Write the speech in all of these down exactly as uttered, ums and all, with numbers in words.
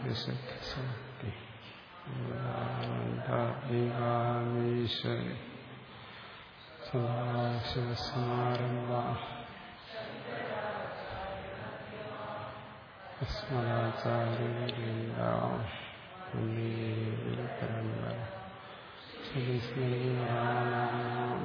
ശക്തി ീശ്വരി സദാശിവസമാരംഭ അസ്മദാചാര്യപര്യന്ത വന്ദേ ഗുരുപരമ്പര സദസ്മരണാനാം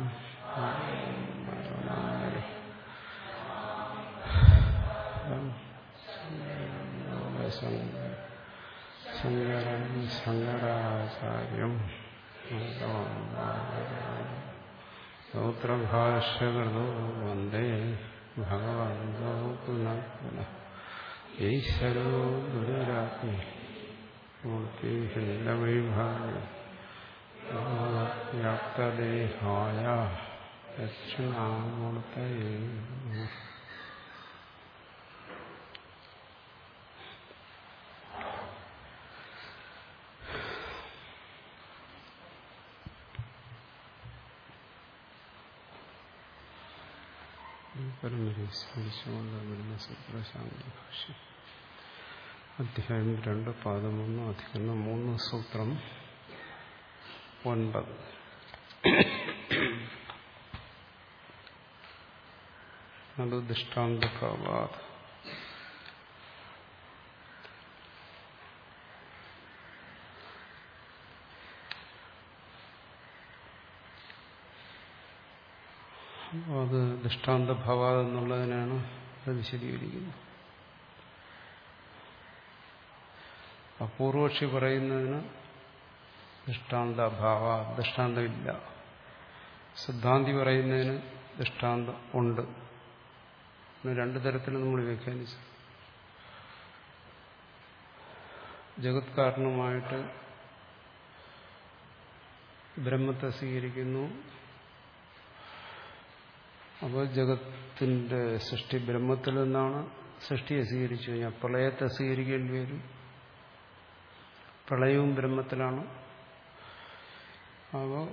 ശങ്കരം ശങ്കരാചാര്യം സൂത്രഭാഷ്യകൃതോ വന്ദേ ഭഗവന്തോ പുനഃ പുനഃ ഈശ്വരോ ഗുരുരാജ്ഞി മൂർത്തിഭിന്നവൈഭാഗി വ്യാപ്തദേഹായ ദക്ഷിണാമൂർത്തയേ നമഃ. പരമ്പരയെ സ്മരിച്ചുകൊണ്ട് വരുന്ന സൂത്രശാന്തി ഭാഷ്യം അധ്യായം രണ്ട് പാദം ഒന്ന് അധികരണം മൂന്ന് സൂത്രം ഒൻപത്. അത് ദൃഷ്ടാന്തഭാവാത് അത് ദൃഷ്ടാന്തഭാവാത് എന്നുള്ളതിനാണ് അത് വിശദീകരിക്കുന്നത്. അപൂർവക്ഷി പറയുന്നതിന് ദൃഷ്ടാന്ത അഭാവ, ദൃഷ്ടാന്തമില്ല. സിദ്ധാന്തി പറയുന്നതിന് ദൃഷ്ടാന്തം ഉണ്ട്. രണ്ടു തരത്തിൽ നമ്മൾ വ്യാഖ്യാനിച്ചു. ജഗത് കാരണമായിട്ട് ബ്രഹ്മത്തെ സ്വീകരിക്കുന്നു. അപ്പോൾ ജഗത്തിന്റെ സൃഷ്ടി ബ്രഹ്മത്തിൽ നിന്നാണ്. സൃഷ്ടിയെ സ്വീകരിച്ചു കഴിഞ്ഞാൽ പ്രളയത്തെ സ്വീകരിക്കേണ്ടി വരും. പ്രളയവും ബ്രഹ്മത്തിലാണ്. അപ്പോൾ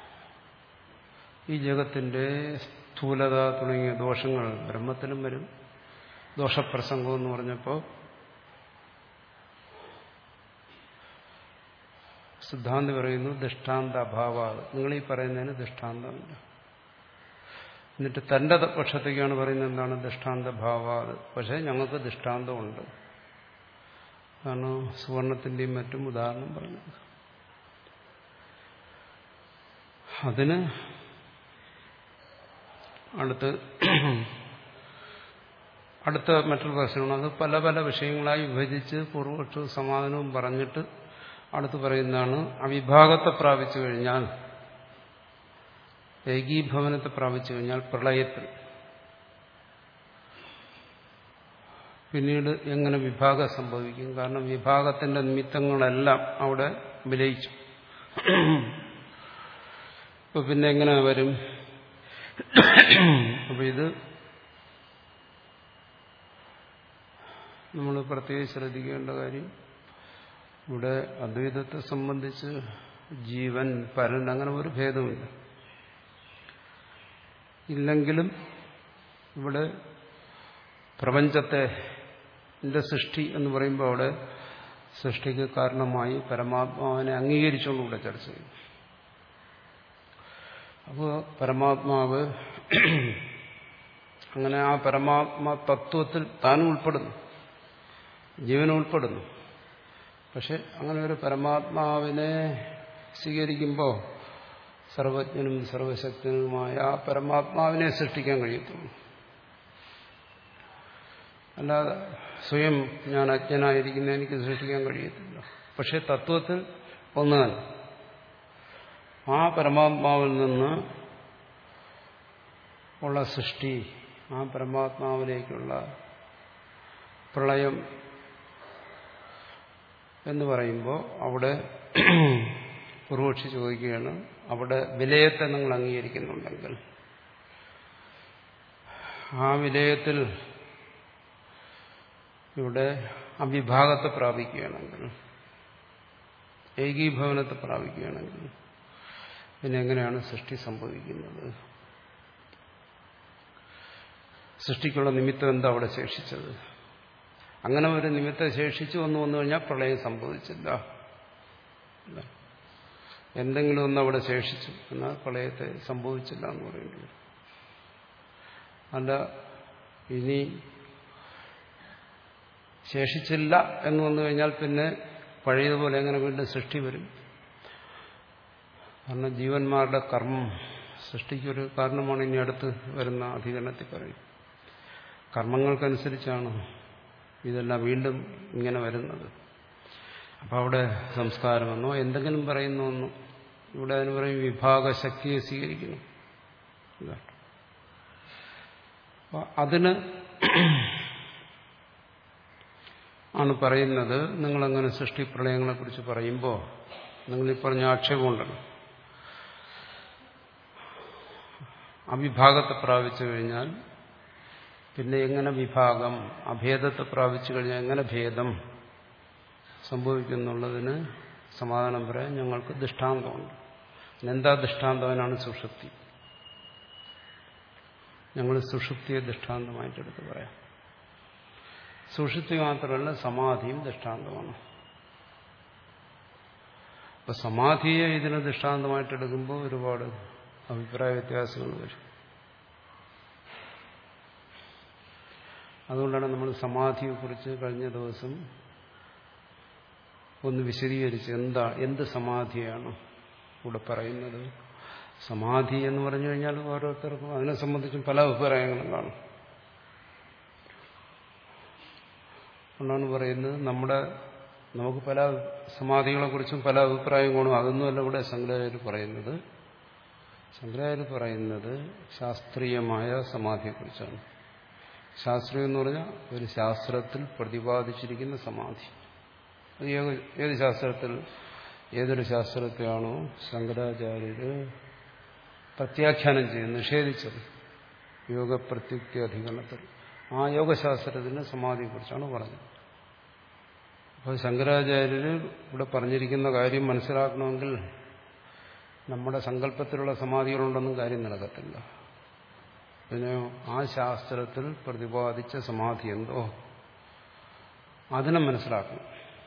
ഈ ജഗത്തിന്റെ സ്ഥൂലത തുടങ്ങിയ ദോഷങ്ങൾ ബ്രഹ്മത്തിലും വരും. ദോഷപ്രസംഗം എന്ന് പറഞ്ഞപ്പോൾ സിദ്ധാന്തി പറയുന്നു ദൃഷ്ടാന്ത അഭാവ, നിങ്ങളീ പറയുന്നതിന് ദൃഷ്ടാന്തമില്ല. എന്നിട്ട് തന്റെ പക്ഷത്തേക്കാണ് പറയുന്നത് എന്താണ് ദൃഷ്ടാന്ത ഭാവാത്. പക്ഷെ ഞങ്ങൾക്ക് ദൃഷ്ടാന്തമുണ്ട്. അതാണ് സുവർണത്തിന്റെയും മറ്റും ഉദാഹരണം പറഞ്ഞത്. അതിന് അടുത്ത് അടുത്ത മറ്റൊരു പ്രശ്നമാണ്. അത് പല പല വിഷയങ്ങളായി വിഭജിച്ച് പൂർവപക്ഷവും സമാധാനവും പറഞ്ഞിട്ട് അടുത്ത് പറയുന്നതാണ് അവിഭാഗത്തെ പ്രാപിച്ചു കഴിഞ്ഞാൽ, ഏകീഭവനത്തെ പ്രാപിച്ചു കഴിഞ്ഞാൽ പ്രളയത്തിൽ പിന്നീട് എങ്ങനെ വിഭാഗം സംഭവിക്കും? കാരണം വിഭാഗത്തിന്റെ നിമിത്തങ്ങളെല്ലാം അവിടെ വിലയിച്ചു. അപ്പൊ പിന്നെ എങ്ങനെ വരും? അപ്പൊ ഇത് നമ്മൾ പ്രത്യേകം ശ്രദ്ധിക്കേണ്ട കാര്യം, ഇവിടെ അദ്വൈതത്തെ സംബന്ധിച്ച് ജീവൻ പരൻ അങ്ങനെ ഒരു ഭേദമില്ല. ഇല്ലെങ്കിലും ഇവിടെ പ്രപഞ്ചത്തെ സൃഷ്ടി എന്ന് പറയുമ്പോൾ അവിടെ സൃഷ്ടിക്ക് കാരണമായി പരമാത്മാവിനെ അംഗീകരിച്ചുകൊണ്ടുകൂടെ ചർച്ച ചെയ്യും. അപ്പോൾ പരമാത്മാവ് അങ്ങനെ ആ പരമാത്മാ തത്വത്തിൽ താനും ഉൾപ്പെടുന്നു, ജീവനും ഉൾപ്പെടുന്നു. പക്ഷെ അങ്ങനെ ഒരു പരമാത്മാവിനെ സ്വീകരിക്കുമ്പോൾ സർവജ്ഞനും സർവശക്തനുമായ ആ പരമാത്മാവിനെ സൃഷ്ടിക്കാൻ കഴിയത്തുള്ളൂ. അല്ലാതെ സ്വയം ഞാൻ അജ്ഞനായിരിക്കുന്ന എനിക്ക് സൃഷ്ടിക്കാൻ കഴിയത്തില്ല. പക്ഷെ തത്വത്തിൽ ഒന്ന് തന്നെ. ആ പരമാത്മാവിൽ നിന്ന് ഉള്ള സൃഷ്ടി, ആ പരമാത്മാവിലേക്കുള്ള പ്രളയം എന്ന് പറയുമ്പോൾ അവിടെ പൂർവക്ഷി ചോദിക്കുകയാണ്, അവിടെ വിലയത്തെ നിങ്ങൾ അംഗീകരിക്കുന്നുണ്ടെങ്കിൽ, ആ വിലയത്തിൽ ഇവിടെ അവിഭാഗത്തെ പ്രാപിക്കുകയാണെങ്കിൽ, ഏകീഭവനത്തെ പ്രാപിക്കുകയാണെങ്കിൽ പിന്നെ എങ്ങനെയാണ് സൃഷ്ടി സംഭവിക്കുന്നത്? സൃഷ്ടിക്കുള്ള നിമിത്തം എന്താ അവിടെ ശേഷിച്ചത്? അങ്ങനെ ഒരു നിമിത്തം ശേഷിച്ചു വന്നു വന്നു കഴിഞ്ഞാൽ പ്രളയം സംഭവിച്ചില്ല. എന്തെങ്കിലും ഒന്ന് അവിടെ ശേഷിച്ചു എന്നാൽ പ്രളയത്തെ സംഭവിച്ചില്ല എന്ന് പറയേണ്ടി വരും. അല്ല ഇനി ശേഷിച്ചില്ല എന്ന് വന്നു കഴിഞ്ഞാൽ പിന്നെ പഴയതുപോലെ എങ്ങനെ വീണ്ടും സൃഷ്ടി വരും? കാരണം ജീവന്മാരുടെ കർമ്മം സൃഷ്ടിക്കൊരു കാരണമാണ് ഇനി അടുത്ത് വരുന്ന അധികരണത്തിൽ പറയും. കർമ്മങ്ങൾക്കനുസരിച്ചാണ് ഇതെല്ലാം വീണ്ടും ഇങ്ങനെ വരുന്നത്. അപ്പം അവിടെ സംസ്കാരമെന്നോ എന്തെങ്കിലും പറയുന്നൊന്നോ ഇവിടെ അതിന് പറയും വിഭാഗശക്തിയെ സ്വീകരിക്കണം. അപ്പം അതിന് ആണ് പറയുന്നത്. നിങ്ങളങ്ങനെ സൃഷ്ടിപ്രളയങ്ങളെക്കുറിച്ച് പറയുമ്പോൾ നിങ്ങളീ പറഞ്ഞ ആക്ഷേപമുണ്ടല്ലോ, അവിഭാഗത്തെ പ്രാപിച്ചു കഴിഞ്ഞാൽ പിന്നെ എങ്ങനെ വിഭാഗം, അഭേദത്തെ പ്രാപിച്ചു കഴിഞ്ഞാൽ എങ്ങനെ ഭേദം സംഭവിക്കുന്നുള്ളതിന് സമാധാനം പറയാൻ ഞങ്ങൾക്ക് ദൃഷ്ടാന്തമുണ്ട്. എന്താ ദൃഷ്ടാന്തം? അതിനാണ് സുഷുപ്തി. ഞങ്ങൾ സുഷുപ്തിയെ ദൃഷ്ടാന്തമായിട്ടെടുത്ത് പറയാം. സുഷുപ്തി മാത്രമല്ല, സമാധിയും ദൃഷ്ടാന്തമാണ്. അപ്പൊ സമാധിയെ ഇതിന് ദൃഷ്ടാന്തമായിട്ടെടുക്കുമ്പോൾ ഒരുപാട് അഭിപ്രായ വ്യത്യാസങ്ങൾ വരും. അതുകൊണ്ടാണ് നമ്മൾ സമാധിയെക്കുറിച്ച് കഴിഞ്ഞ ദിവസം ഒന്ന് വിശദീകരിച്ച് എന്താ എന്ത് സമാധിയാണ് ഇവിടെ പറയുന്നത്. സമാധി എന്ന് പറഞ്ഞു കഴിഞ്ഞാൽ ഓരോരുത്തർക്കും അതിനെ സംബന്ധിച്ചും പല അഭിപ്രായങ്ങളും കാണും. അതുകൊണ്ടാണ് പറയുന്നത് നമ്മുടെ നമുക്ക് പല സമാധികളെക്കുറിച്ചും പല അഭിപ്രായങ്ങളും. അതൊന്നുമല്ല ഇവിടെ ശങ്കരാചാര്യർ പറയുന്നത്. ശങ്കരാചാര്യർ പറയുന്നത് ശാസ്ത്രീയമായ സമാധിയെക്കുറിച്ചാണ്. ശാസ്ത്രീയം എന്ന് പറഞ്ഞാൽ ഒരു ശാസ്ത്രത്തിൽ പ്രതിപാദിച്ചിരിക്കുന്ന സമാധി. അത് ഏത് ശാസ്ത്രത്തിൽ, ഏതൊരു ശാസ്ത്രത്തെയാണോ ശങ്കരാചാര്യര് പ്രത്യാഖ്യാനം ചെയ്ത് നിഷേധിച്ചത് യോഗപ്രത്യുക്തി അധികരണത്തിൽ, ആ യോഗശാസ്ത്രത്തിന് സമാധിയെക്കുറിച്ചാണ് പറഞ്ഞത്. അപ്പോൾ ശങ്കരാചാര്യര് ഇവിടെ പറഞ്ഞിരിക്കുന്ന കാര്യം മനസ്സിലാക്കണമെങ്കിൽ നമ്മുടെ സങ്കല്പത്തിലുള്ള സമാധികളുണ്ടെന്നും കാര്യം നടക്കത്തില്ല. പിന്നെ ആ ശാസ്ത്രത്തിൽ പ്രതിപാദിച്ച സമാധി എന്തോ അതിനെ മനസ്സിലാക്കണം.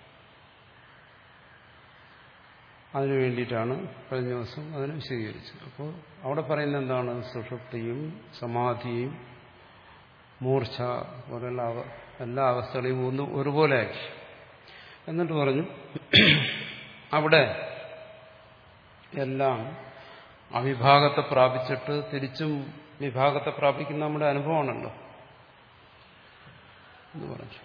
അതിനു വേണ്ടിയിട്ടാണ് കഴിഞ്ഞ ദിവസം അതിനെ വിശദീകരിച്ചത്. അപ്പോൾ അവിടെ പറയുന്നത് എന്താണ്? സുഷുപ്തിയും സമാധിയും മൂർച്ഛ പോലുള്ള എല്ലാ അവസ്ഥകളെയും ഒന്ന് ഒരുപോലെ ആക്കി. എന്നിട്ട് പറഞ്ഞു അവിടെ എല്ലാം അവിഭാഗത്തെ പ്രാപിച്ചിട്ട് തിരിച്ചും വിഭാഗത്തെ പ്രാപിക്കുന്ന നമ്മുടെ അനുഭവമാണല്ലോ എന്ന് പറഞ്ഞു.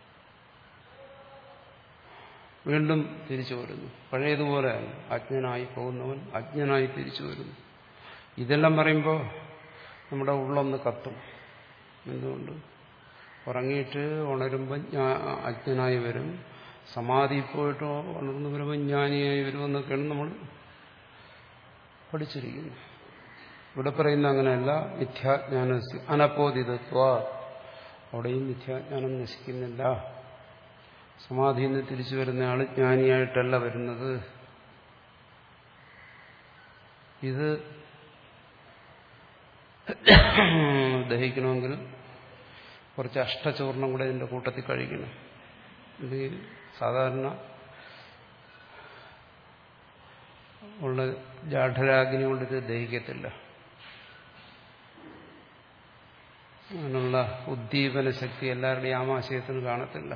വീണ്ടും തിരിച്ചു വരുന്നു, പഴയതുപോലെ അജ്ഞനായി പോകുന്നവൻ അജ്ഞനായി തിരിച്ചു വരുന്നു. ഇതെല്ലാം പറയുമ്പോൾ നമ്മുടെ ഉള്ളൊന്ന് കത്തും. എന്തുകൊണ്ട്? ഉറങ്ങിയിട്ട് ഉണരുമ്പോൾ അജ്ഞനായി വരും, സമാധി പോയിട്ട് ഉണർന്നു വരുമ്പോൾ ജ്ഞാനിയായി വരുമെന്നൊക്കെയാണ് നമ്മൾ പഠിച്ചിരിക്കുന്നു. ഇവിടെ പറയുന്ന അങ്ങനെയല്ല. മിഥ്യാജ്ഞാന അനപ്പോദിതത്വ, അവിടെയും മിഥ്യാജ്ഞാനം നശിക്കുന്നില്ല. സമാധിയിൽ നിന്ന് തിരിച്ചു വരുന്നയാൾ ജ്ഞാനിയായിട്ടല്ല വരുന്നത്. ഇത് ദഹിക്കണമെങ്കിൽ കുറച്ച് അഷ്ടചൂർണം കൂടെ ഇതിന്റെ കൂട്ടത്തിൽ കഴിക്കണം. ഇത് സാധാരണ ഉള്ള ജാഠരാഗ്നി കൊണ്ട് ഇത് ദഹിക്കത്തില്ല. അങ്ങനെയുള്ള ഉദ്ദീപന ശക്തി എല്ലാവരുടെയും ആമാശയത്തിന് കാണത്തില്ല.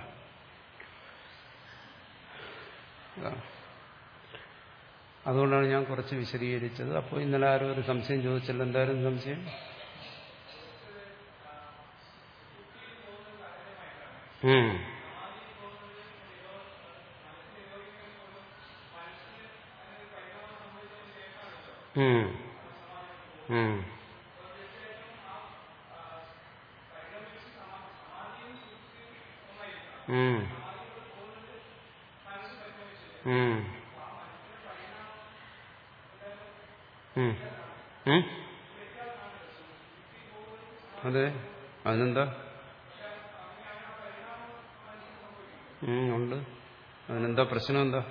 അതുകൊണ്ടാണ് ഞാൻ കുറച്ച് വിശദീകരിച്ചത്. അപ്പോൾ ഇന്നലെ ആരും ഒരു സംശയം ചോദിച്ചല്ലോ. എന്തായാലും സംശയം? ഉം ഉം ഉം ഉം ഉം ഉം ഉം അതെ. അതിനെന്താ? ഉണ്ട്. അതിനെന്താ പ്രശ്നം? എന്താ?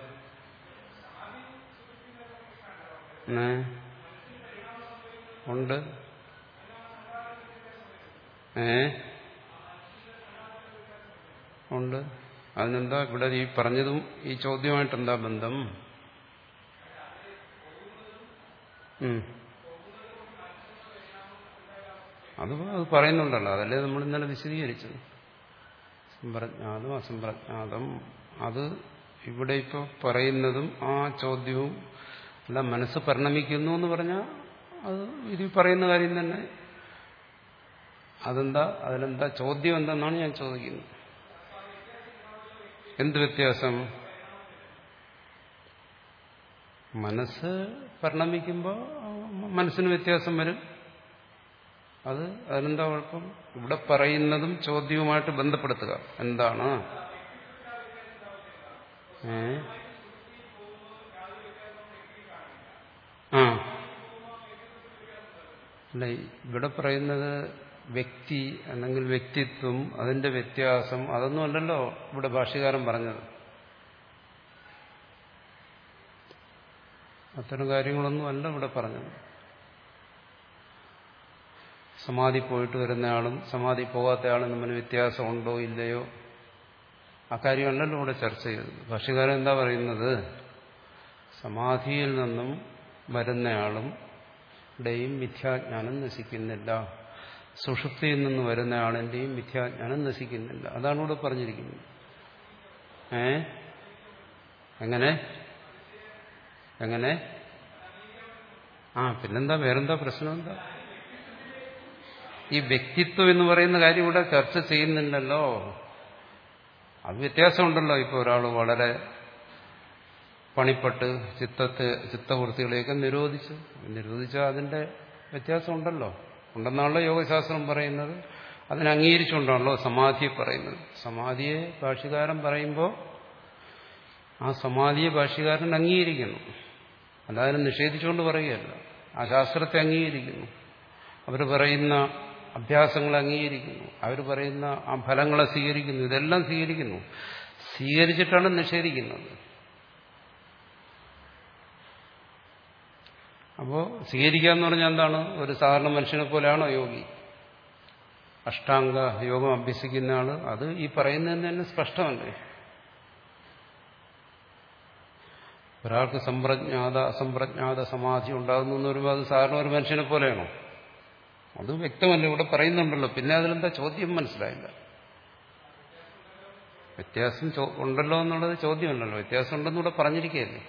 ഉണ്ട്. ഏ ഉണ്ട്. അതിനെന്താ ഇവിടെ ഈ പറഞ്ഞതും ഈ ചോദ്യമായിട്ട് എന്താ ബന്ധം? അത് അത് പറയുന്നുണ്ടല്ലോ, അതല്ലേ നമ്മൾ ഇന്നലെ വിശദീകരിച്ചത്. സമ്പ്രജ്ഞാതം അസംപ്രജ്ഞാതം അത് ഇവിടെ ഇപ്പോൾ പറയുന്നതും ആ ചോദ്യവും അല്ല. മനസ്സ് പരിണമിക്കുന്നു എന്ന് പറഞ്ഞാൽ അത് ഇത് പറയുന്ന കാര്യം തന്നെ. അതെന്താ, അതിലെന്താ ചോദ്യം എന്തെന്നാണ് ഞാൻ ചോദിക്കുന്നത്. എന്ത് വ്യത്യാസം? മനസ്സ് പരിണമിക്കുമ്പോൾ മനസ്സിന് വ്യത്യാസം വരും. അത് അതിനെന്താ കുഴപ്പം? ഇവിടെ പറയുന്നതും ചോദ്യവുമായിട്ട് ബന്ധപ്പെടുത്തുക. എന്താണ്? ഏ ആ അല്ല, ഇവിടെ പറയുന്നത് വ്യക്തി അല്ലെങ്കിൽ വ്യക്തിത്വം, അതിന്റെ വ്യത്യാസം, അതൊന്നും അല്ലല്ലോ ഇവിടെ ഭാഷ്യകാരൻ പറഞ്ഞത്. അത്തരം കാര്യങ്ങളൊന്നും അല്ല ഇവിടെ പറഞ്ഞത്. സമാധി പോയിട്ട് വരുന്നയാളും സമാധി പോകാത്തയാളും തമ്മിൽ വ്യത്യാസം ഉണ്ടോ ഇല്ലയോ, ആ കാര്യമല്ലല്ലോ ഇവിടെ ചർച്ച ചെയ്തത്. ഭാഷ്യകാരൻ എന്താ പറയുന്നത്? സമാധിയിൽ നിന്നും വരുന്നയാളും ടെയും മിഥ്യാജ്ഞാനം നശിക്കുന്നില്ല, സുഷുപ്തിയിൽ നിന്ന് വരുന്നയാളിന്റെയും മിഥ്യാജ്ഞാനം നശിക്കുന്നില്ല. അതാണ് ഇവിടെ പറഞ്ഞിരിക്കുന്നത്. ഏ എങ്ങനെ എങ്ങനെ ആ പിന്നെന്താ, വേറെന്താ പ്രശ്നം? എന്താ ഈ വ്യക്തിത്വം എന്ന് പറയുന്ന കാര്യം ഇവിടെ ചർച്ച ചെയ്യുന്നില്ലല്ലോ. അത് വ്യത്യാസമുണ്ടല്ലോ. ഇപ്പോൾ ഒരാൾ വളരെ പണിപ്പെട്ട് ചിത്തത്തെ ചിത്തവൃത്തികളെയൊക്കെ നിരോധിച്ചു നിരോധിച്ചാൽ അതിന്റെ വ്യത്യാസമുണ്ടല്ലോ. ഉണ്ടെന്നാണല്ലോ യോഗശാസ്ത്രം പറയുന്നത്. അതിനെ അംഗീകരിച്ചുകൊണ്ടാണല്ലോ സമാധിയെ പറയുന്നത്. സമാധിയെ ഭാഷ്യകാരൻ പറയുമ്പോൾ ആ സമാധിയെ ഭാഷ്യകാരൻ അംഗീകരിക്കുന്നു, അല്ലാതെ നിഷേധിച്ചുകൊണ്ട് പറയുകയല്ല. ആ ശാസ്ത്രത്തെ അംഗീകരിക്കുന്നു, അവർ പറയുന്ന അഭ്യാസങ്ങളെ അംഗീകരിക്കുന്നു, അവർ പറയുന്ന ആ ഫലങ്ങളെ സ്വീകരിക്കുന്നു. ഇതെല്ലാം സ്വീകരിക്കുന്നു. സ്വീകരിച്ചിട്ടാണ് നിഷേധിക്കുന്നത്. അപ്പോൾ സ്വീകരിക്കുക എന്ന് പറഞ്ഞാൽ എന്താണ്? ഒരു സാധാരണ മനുഷ്യനെ പോലെയാണോ യോഗി? അഷ്ടാംഗ യോഗം അഭ്യസിക്കുന്ന ആള് അത് ഈ പറയുന്നതിന് തന്നെ സ്പഷ്ടമല്ലേ? ഒരാൾക്ക് സമ്പ്രജ്ഞാത അസംപ്രജ്ഞാത സമാധി ഉണ്ടാകുന്നു എന്ന് പറയുമ്പോൾ അത് സാധാരണ ഒരു മനുഷ്യനെ പോലെയാണോ? അത് വ്യക്തമല്ല, ഇവിടെ പറയുന്നുണ്ടല്ലോ. പിന്നെ അതിലെന്താ ചോദ്യം? മനസ്സിലായില്ല. വ്യത്യാസം ഉണ്ടല്ലോ എന്നുള്ളത് ചോദ്യമല്ലല്ലോ. വ്യത്യാസം ഉണ്ടെന്ന് ഇവിടെ പറഞ്ഞിരിക്കുകയല്ലേ.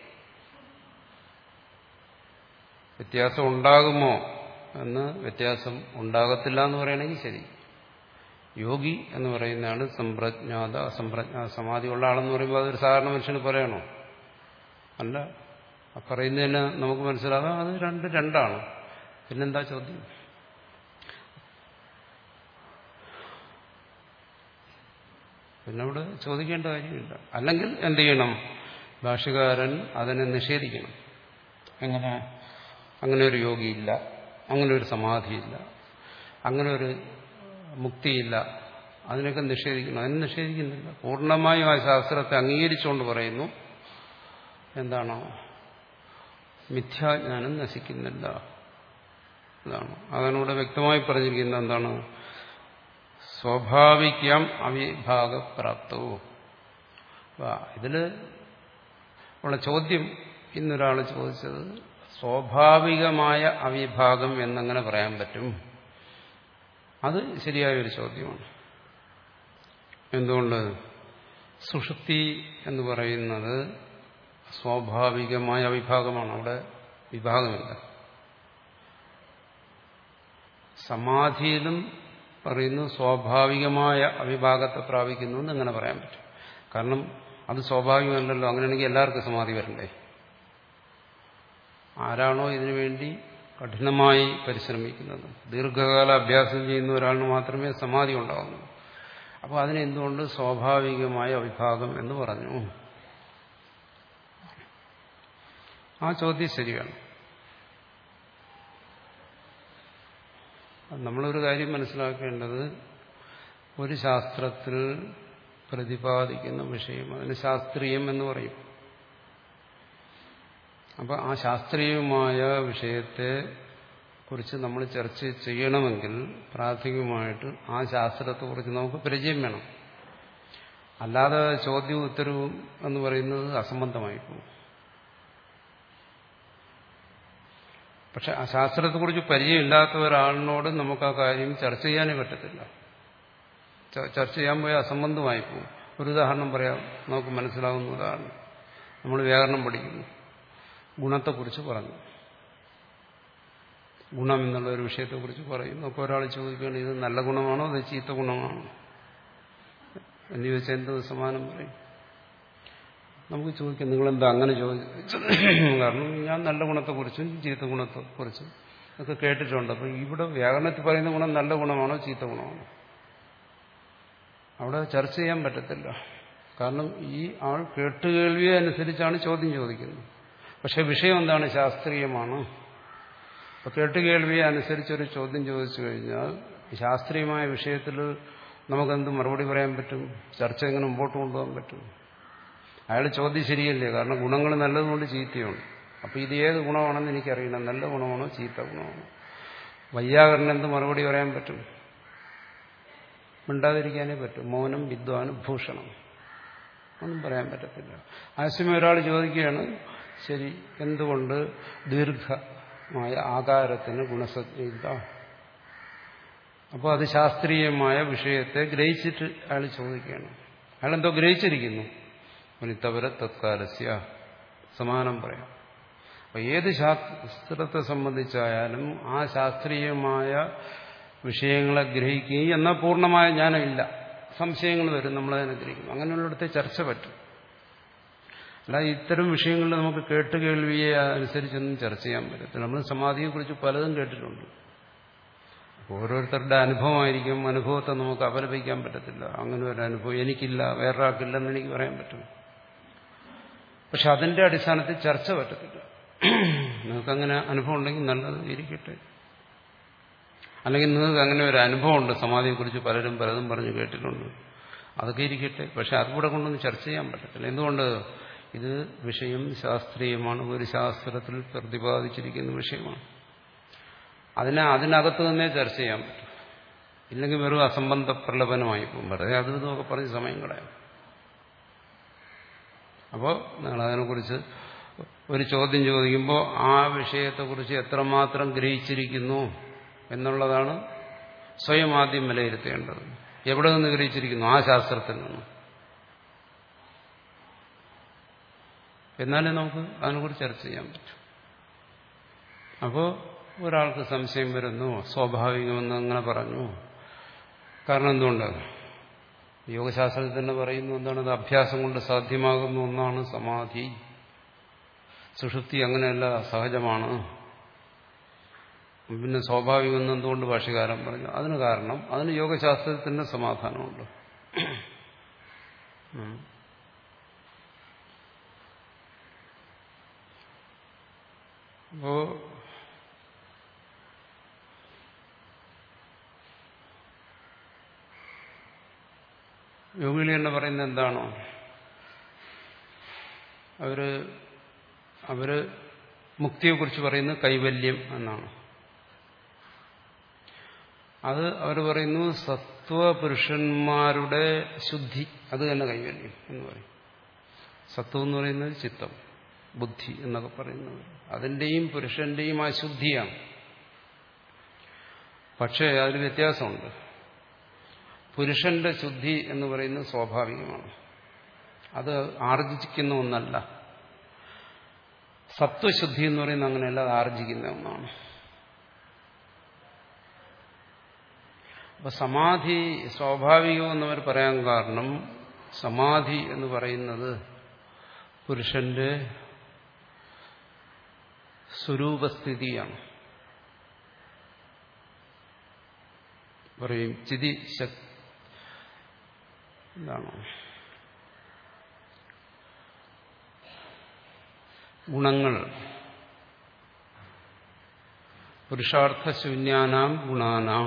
വ്യത്യാസം ഉണ്ടാകുമോ എന്ന്, വ്യത്യാസം ഉണ്ടാകത്തില്ല എന്ന് പറയണമെങ്കിൽ ശരി. യോഗി എന്ന് പറയുന്നതാണ് സമ്പ്രജ്ഞാത അസംപ്രജ്ഞാത സമാധി ഉള്ള ആളെന്ന് പറയുമ്പോൾ അതൊരു സാധാരണ മനുഷ്യന് പറയണോ? അല്ല. ആ പറയുന്നതിന് നമുക്ക് മനസ്സിലാകാം അത് രണ്ട് രണ്ടാണ്. പിന്നെന്താ ചോദ്യം? പിന്നെ അവിടെ ചോദിക്കേണ്ട കാര്യമില്ല. അല്ലെങ്കിൽ എന്ത് ചെയ്യണം? ഭാഷ്യകാരൻ അതിനെ നിഷേധിക്കണം. എങ്ങനെ? അങ്ങനെ ഒരു യോഗിയില്ല, അങ്ങനെ ഒരു സമാധിയില്ല, അങ്ങനെ ഒരു മുക്തിയില്ല, അതിനൊക്കെ നിഷേധിക്കണം. അതിന് നിഷേധിക്കുന്നില്ല. പൂർണ്ണമായും ആ ശാസ്ത്രത്തെ അംഗീകരിച്ചുകൊണ്ട് പറയുന്നു. എന്താണോ? മിഥ്യാജ്ഞാനം നശിക്കുന്നില്ല. അതാണ് അതാണ് ഇവിടെ വ്യക്തമായി പറഞ്ഞിരിക്കുന്നത്. എന്താണ്? സ്വാഭാവികം അവിഭാഗപ്രാപ്തവും. ഇതില് ഉള്ള ചോദ്യം ഇന്നൊരാൾ ചോദിച്ചത് സ്വാഭാവികമായ അവിഭാഗം എന്നെങ്ങനെ പറയാൻ പറ്റും? അത് ശരിയായൊരു ചോദ്യമാണ്. എന്തുകൊണ്ട്? സുഷുപ്തി എന്ന് പറയുന്നത് സ്വാഭാവികമായ അവിഭാഗമാണ്. അവിടെ വിഭാഗമില്ല. സമാധിയിലും പറയുന്നു സ്വാഭാവികമായ അവിഭാഗത്തെ പ്രാപിക്കുന്നു എന്ന് എങ്ങനെ പറയാൻ പറ്റും? കാരണം അത് സ്വാഭാവികമല്ലല്ലോ. അങ്ങനെയാണെങ്കിൽ എല്ലാവർക്കും സമാധി വരണ്ടേ? ആരാണോ ഇതിനുവേണ്ടി കഠിനമായി പരിശ്രമിക്കുന്നത്, ദീർഘകാല അഭ്യാസം ചെയ്യുന്ന ഒരാളിന് മാത്രമേ സമാധി ഉണ്ടാകുന്നു. അപ്പോൾ അതിനെന്തുകൊണ്ട് സ്വാഭാവികമായ അവിഭാഗം എന്ന് പറഞ്ഞു? ആ ചോദ്യം ശരിയാണ്. നമ്മളൊരു കാര്യം മനസ്സിലാക്കേണ്ടത്, ഒരു ശാസ്ത്രത്തിൽ പ്രതിപാദിക്കുന്ന വിഷയം അതിന് ശാസ്ത്രീയം എന്ന് പറയും. അപ്പോൾ ആ ശാസ്ത്രീയമായ വിഷയത്തെ കുറിച്ച് നമ്മൾ ചർച്ച ചെയ്യണമെങ്കിൽ പ്രാഥമികമായിട്ട് ആ ശാസ്ത്രത്തെക്കുറിച്ച് നമുക്ക് പരിചയം വേണം. അല്ലാതെ ചോദ്യവും ഉത്തരവും എന്ന് പറയുന്നത് അസംബന്ധമായി പോകും. പക്ഷെ ആ ശാസ്ത്രത്തെക്കുറിച്ച് പരിചയമില്ലാത്ത ഒരാളിനോട് നമുക്ക് ആ കാര്യം ചർച്ച ചെയ്യാനേ പറ്റത്തില്ല. ചർച്ച ചെയ്യാൻ പോയാൽ അസംബന്ധമായി പോകും. ഒരു ഉദാഹരണം പറയാം, നമുക്ക് മനസ്സിലാവുന്ന ഉദാഹരണം. നമ്മൾ വ്യാകരണം പഠിക്കുന്നു, ഗുണത്തെക്കുറിച്ച് പറഞ്ഞു, ഗുണം എന്നുള്ള ഒരു വിഷയത്തെക്കുറിച്ച് പറയുന്നു. അപ്പോൾ ഒരാൾ ചോദിക്കുകയാണ്, ഇത് നല്ല ഗുണമാണോ അത് ചീത്ത ഗുണമാണോ എന്ന് ചോദിച്ചാൽ എന്ത് സമാനം പറയും? നമുക്ക് ചോദിക്കാം, നിങ്ങളെന്താ അങ്ങനെ ചോദിച്ചത്? കാരണം ഞാൻ നല്ല ഗുണത്തെക്കുറിച്ചും ചീത്ത ഗുണത്തെക്കുറിച്ചും ഒക്കെ കേട്ടിട്ടുണ്ട്. അപ്പം ഇവിടെ വ്യാകരണത്തിൽ പറയുന്ന ഗുണം നല്ല ഗുണമാണോ ചീത്ത ഗുണമാണോ? അവിടെ ചർച്ച ചെയ്യാൻ പറ്റത്തില്ല. കാരണം ഈ ആൾ കേട്ടുകേൾവിയെ അനുസരിച്ചാണ് ചോദ്യം ചോദിക്കുന്നത്. പക്ഷെ വിഷയം എന്താണ്? ശാസ്ത്രീയമാണ്. അപ്പോൾ കേട്ടുകേൾവിയെ അനുസരിച്ചൊരു ചോദ്യം ചോദിച്ചു കഴിഞ്ഞാൽ ശാസ്ത്രീയമായ വിഷയത്തിൽ നമുക്കെന്ത് മറുപടി പറയാൻ പറ്റും? ചർച്ച എങ്ങനെ മുമ്പോട്ട് കൊണ്ടുപോകാൻ പറ്റും? അയാൾ ചോദ്യം ശരിയല്ലേ? കാരണം ഗുണങ്ങൾ നല്ലതുകൊണ്ട് ചീത്തയുണ്ട്. അപ്പോൾ ഇത് ഏത് ഗുണമാണെന്ന് എനിക്കറിയണം, നല്ല ഗുണമാണോ ചീത്ത ഗുണമാണോ? വൈയാകരണം എന്ത് മറുപടി പറയാൻ പറ്റും? മിണ്ടാതിരിക്കാനേ പറ്റും. മൗനം വിദ്വാനും ഭൂഷണം, ഒന്നും പറയാൻ പറ്റത്തില്ല. ആവശ്യമേ ഒരാൾ ചോദിക്കുകയാണ്, ശരി, എന്തുകൊണ്ട് ദീർഘമായ ആകാരത്തിന് ഗുണസജ്ഞയില്ല? അപ്പോൾ അത് ശാസ്ത്രീയമായ വിഷയത്തെ ഗ്രഹിച്ചിട്ട് അയാൾ ചോദിക്കുകയാണ്. അയാളെന്തോ ഗ്രഹിച്ചിരിക്കുന്നു. വനിതവര തത്കാലസ്യ സമാനം പറയാം. അപ്പോൾ ഏത് ശാസ്ത്രത്തെ സംബന്ധിച്ചായാലും ആ ശാസ്ത്രീയമായ വിഷയങ്ങളെ ഗ്രഹിക്കുകയും എന്നാൽ പൂർണ്ണമായ ജ്ഞാനമില്ല, സംശയങ്ങൾ വരും, നമ്മളതിനെ ഗ്രഹിക്കും. അങ്ങനെയുള്ളിടത്തെ ചർച്ച പറ്റും. അല്ലാതെ ഇത്തരം വിഷയങ്ങളിൽ നമുക്ക് കേട്ടുകേൾവിയെ അനുസരിച്ചൊന്നും ചർച്ച ചെയ്യാൻ പറ്റത്തില്ല. നമ്മൾ സമാധിയെക്കുറിച്ച് പലതും കേട്ടിട്ടുണ്ട്. ഓരോരുത്തരുടെ അനുഭവമായിരിക്കും. അനുഭവത്തെ നമുക്ക് അപലപിക്കാൻ പറ്റത്തില്ല. അങ്ങനെ ഒരു അനുഭവം എനിക്കില്ല, വേറൊരാൾക്കില്ലെന്ന് എനിക്ക് പറയാൻ പറ്റും. പക്ഷെ അതിന്റെ അടിസ്ഥാനത്തിൽ ചർച്ച പറ്റത്തില്ല. നിങ്ങൾക്കങ്ങനെ അനുഭവം ഉണ്ടെങ്കിൽ നല്ലത്, ഇരിക്കട്ടെ. അല്ലെങ്കിൽ നിങ്ങൾക്ക് അങ്ങനെ ഒരു അനുഭവമുണ്ട്, സമാധിയെക്കുറിച്ച് പലരും പലതും പറഞ്ഞു കേട്ടിട്ടുണ്ട്, അതൊക്കെ ഇരിക്കട്ടെ. പക്ഷെ അതുകൂടെ കൊണ്ടൊന്നും ചർച്ച ചെയ്യാൻ പറ്റത്തില്ല. എന്തുകൊണ്ട്? ഇത് വിഷയം ശാസ്ത്രീയമാണ്, ഒരു ശാസ്ത്രത്തിൽ പ്രതിപാദിച്ചിരിക്കുന്ന വിഷയമാണ്. അതിനെ അതിനകത്ത് തന്നെ ചർച്ച ചെയ്യാൻ പറ്റും. ഇല്ലെങ്കിൽ വെറും അസംബന്ധ പ്രലപനമായി പോകും. വെറുതെ അത് ഇതൊക്കെ പറഞ്ഞ് സമയം കളയാം. അപ്പോൾ നിങ്ങൾ അതിനെക്കുറിച്ച് ഒരു ചോദ്യം ചോദിക്കുമ്പോൾ ആ വിഷയത്തെക്കുറിച്ച് എത്രമാത്രം ഗ്രഹിച്ചിരിക്കുന്നു എന്നുള്ളതാണ് സ്വയം ആദ്യം വിലയിരുത്തേണ്ടത്. എവിടെ നിന്ന് ഗ്രഹിച്ചിരിക്കുന്നു? ആ ശാസ്ത്രത്തിൽ നിന്ന്. എന്നാലേ നമുക്ക് അതിനെക്കുറിച്ച് ചർച്ച ചെയ്യാൻ പറ്റും. അപ്പോൾ ഒരാൾക്ക് സംശയം വരുന്നു, സ്വാഭാവികമെന്ന് അങ്ങനെ പറഞ്ഞു. കാരണം എന്തുകൊണ്ട്? യോഗശാസ്ത്രത്തിൽ തന്നെ പറയുന്നു, എന്താണ്? അത് അഭ്യാസം കൊണ്ട് സാധ്യമാകുന്ന ഒന്നാണ് സമാധി. സുഷുപ്തി അങ്ങനെയല്ല, സഹജമാണ്. പിന്നെ സ്വാഭാവികമെന്ന് എന്തുകൊണ്ട് ഭാഷ്യകാരൻ പറഞ്ഞു? അതിന് കാരണം അതിന് യോഗശാസ്ത്രത്തിന്റെ സമാധാനമുണ്ട്. അപ്പോ യോഗികൾ എന്ന് പറയുന്നത് എന്താണോ? അവര് അവര് മുക്തിയെക്കുറിച്ച് പറയുന്നത് കൈവല്യം എന്നാണ്. അത് അവർ പറയുന്നു സത്വപുരുഷന്മാരുടെ ശുദ്ധി, അത് തന്നെ കൈവല്യം എന്ന് പറയും. സത്വം എന്ന് പറയുന്നത് ചിത്തം, ബുദ്ധി എന്നൊക്കെ പറയുന്നത് അതിൻ്റെയും പുരുഷന്റെയും ആ ശുദ്ധിയാണ്. പക്ഷേ അതിൽ വ്യത്യാസമുണ്ട്. പുരുഷന്റെ ശുദ്ധി എന്ന് പറയുന്നത് സ്വാഭാവികമാണ്, അത് ആർജിക്കുന്ന ഒന്നല്ല. സത്വശുദ്ധി എന്ന് പറയുന്നത് അങ്ങനെയല്ല, അത് ആർജിക്കുന്ന ഒന്നാണ്. അപ്പൊ സമാധി സ്വാഭാവികമെന്നവർ പറയാൻ കാരണം സമാധി എന്ന് പറയുന്നത് പുരുഷന്റെ സ്വരൂപസ്ഥിതിയാണ്. പറയും ചിതി ശക്തി എന്താണോ ഗുണങ്ങൾ, പുരുഷാർത്ഥശൂന്യാനാം ഗുണാനാം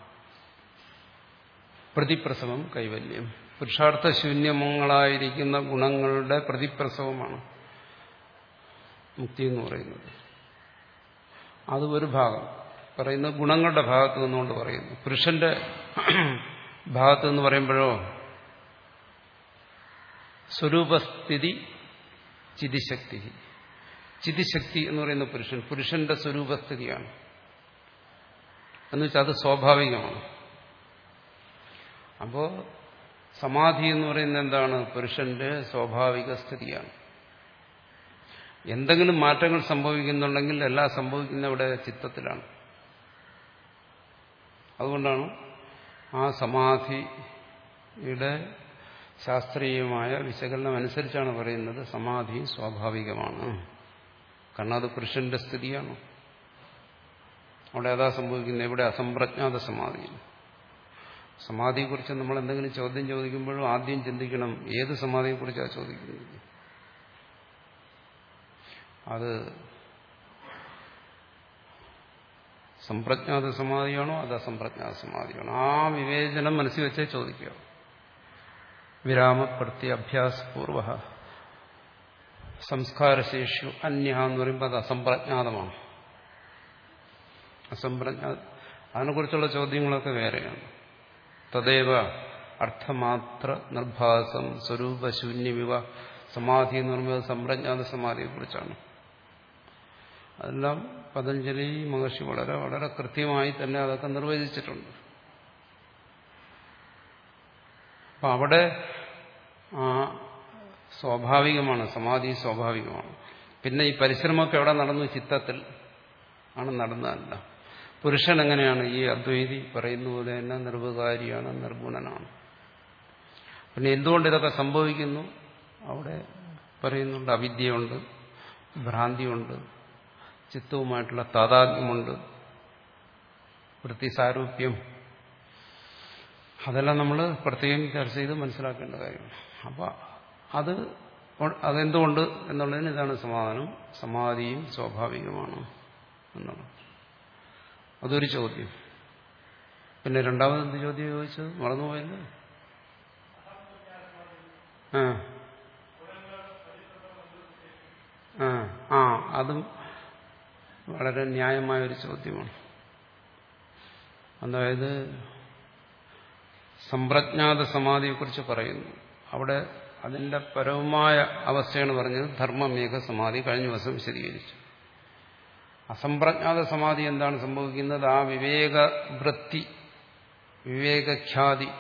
പ്രതിപ്രസവം കൈവല്യം. പുരുഷാർത്ഥശൂന്യങ്ങളായിരിക്കുന്ന ഗുണങ്ങളുടെ പ്രതിപ്രസവമാണ് മുക്തി എന്ന് പറയുന്നത്. അത് ഒരു ഭാഗം പറയുന്നത് ഗുണങ്ങളുടെ ഭാഗത്ത് നിന്നുകൊണ്ട് പറയുന്നു. പുരുഷന്റെ ഭാഗത്ത് നിന്ന് പറയുമ്പോഴോ സ്വരൂപസ്ഥിതി ചിതിശക്തി. ചിതിശക്തി എന്ന് പറയുന്ന പുരുഷൻ പുരുഷന്റെ സ്വരൂപസ്ഥിതിയാണ്. എന്നുവെച്ചാൽ അത് സ്വാഭാവികമാണ്. അപ്പോ സമാധി എന്ന് പറയുന്നത് എന്താണ്? പുരുഷന്റെ സ്വാഭാവിക സ്ഥിതിയാണ്. എന്തെങ്കിലും മാറ്റങ്ങൾ സംഭവിക്കുന്നുണ്ടെങ്കിൽ എല്ലാം സംഭവിക്കുന്ന ഇവിടെ ചിത്തത്തിലാണ്. അതുകൊണ്ടാണ് ആ സമാധിയുടെ ശാസ്ത്രീയമായ വിശകലനം അനുസരിച്ചാണ് പറയുന്നത് സമാധി സ്വാഭാവികമാണ്. കാരണം അത് പുരുഷന്റെ സ്ഥിതിയാണ്. അവിടെ അതാ സംഭവിക്കുന്നത്. ഇവിടെ അസംപ്രജ്ഞാത സമാധി. സമാധിയെക്കുറിച്ച് നമ്മൾ എന്തെങ്കിലും ചോദ്യം ചോദിക്കുമ്പോഴും ആദ്യം ചിന്തിക്കണം ഏത് സമാധിയെക്കുറിച്ചാണ് ചോദിക്കുന്നത്. അത് സംപ്രജ്ഞാത സമാധിയാണോ അത് അസംപ്രജ്ഞാത സമാധിയാണോ? ആ വിവേചനം മനസ്സിൽ വെച്ചേ ചോദിക്കുക. വിരാമപ്പെടുത്തി അഭ്യാസപൂർവ സംസ്കാരശേഷു അന്യ എന്ന് പറയുമ്പോൾ അത് അസംപ്രജ്ഞാതമാണ്. അസംപ്രജ്ഞാ അതിനെക്കുറിച്ചുള്ള ചോദ്യങ്ങളൊക്കെ വേറെയാണ്. തദേവ അർത്ഥമാത്ര നിർഭാസം സ്വരൂപശൂന്യമിവ സമാധി എന്ന് പറയുമ്പോൾ സംപ്രജ്ഞാത സമാധിയെക്കുറിച്ചാണ്. അതെല്ലാം പതഞ്ജലി മഹർഷി വളരെ വളരെ കൃത്യമായി തന്നെ അതൊക്കെ നിർവചിച്ചിട്ടുണ്ട്. അപ്പം അവിടെ ആ സ്വാഭാവികമാണ്, സമാധി സ്വാഭാവികമാണ്. പിന്നെ ഈ പരിശ്രമമൊക്കെ എവിടെ നടന്നു? ചിത്തത്തിൽ ആണ് നടന്നതല്ല. പുരുഷൻ എങ്ങനെയാണ്? ഈ അദ്വൈതി പറയുന്ന പോലെ തന്നെ നിർവികാരിയാണ്, നിർഗുണനാണ്. പിന്നെ എന്തുകൊണ്ട് ഇതൊക്കെ സംഭവിക്കുന്നു? അവിടെ പറയുന്നുണ്ട് അവിദ്യയുണ്ട്, ഭ്രാന്തിയുണ്ട്, ചിത്തവുമായിട്ടുള്ള താതാത്മ്യമുണ്ട്, വൃത്തിസാരൂപ്യം. അതെല്ലാം നമ്മൾ പ്രത്യേകം ചർച്ച ചെയ്ത് മനസ്സിലാക്കേണ്ട കാര്യമാണ്. അപ്പം അത് അതെന്തുകൊണ്ട് എന്നുള്ളതിന് ഇതാണ് സമാധാനം. സമാധിയും സ്വാഭാവികമാണ് എന്നുള്ളത്. അതൊരു ചോദ്യം. പിന്നെ രണ്ടാമത് എന്ത് ചോദ്യം ചോദിച്ചത്? മറന്നുപോയല്ലോ. ആ ആ ആ അതും വളരെ ന്യായമായൊരു ചോദ്യമാണ്. അതായത് സംപ്രജ്ഞാത സമാധിയെക്കുറിച്ച് പറയുന്നു. അവിടെ അതിന്റെ പരമമായ അവസ്ഥയാണ് പറഞ്ഞത് ധർമ്മമേഘ സമാധി. കഴിഞ്ഞ ദിവസം വിശദീകരിച്ചു. അസംപ്രജ്ഞാത സമാധി എന്താണ് സംഭവിക്കുന്നത്? ആ വിവേകവൃത്തി, വിവേകഖ്യാതി,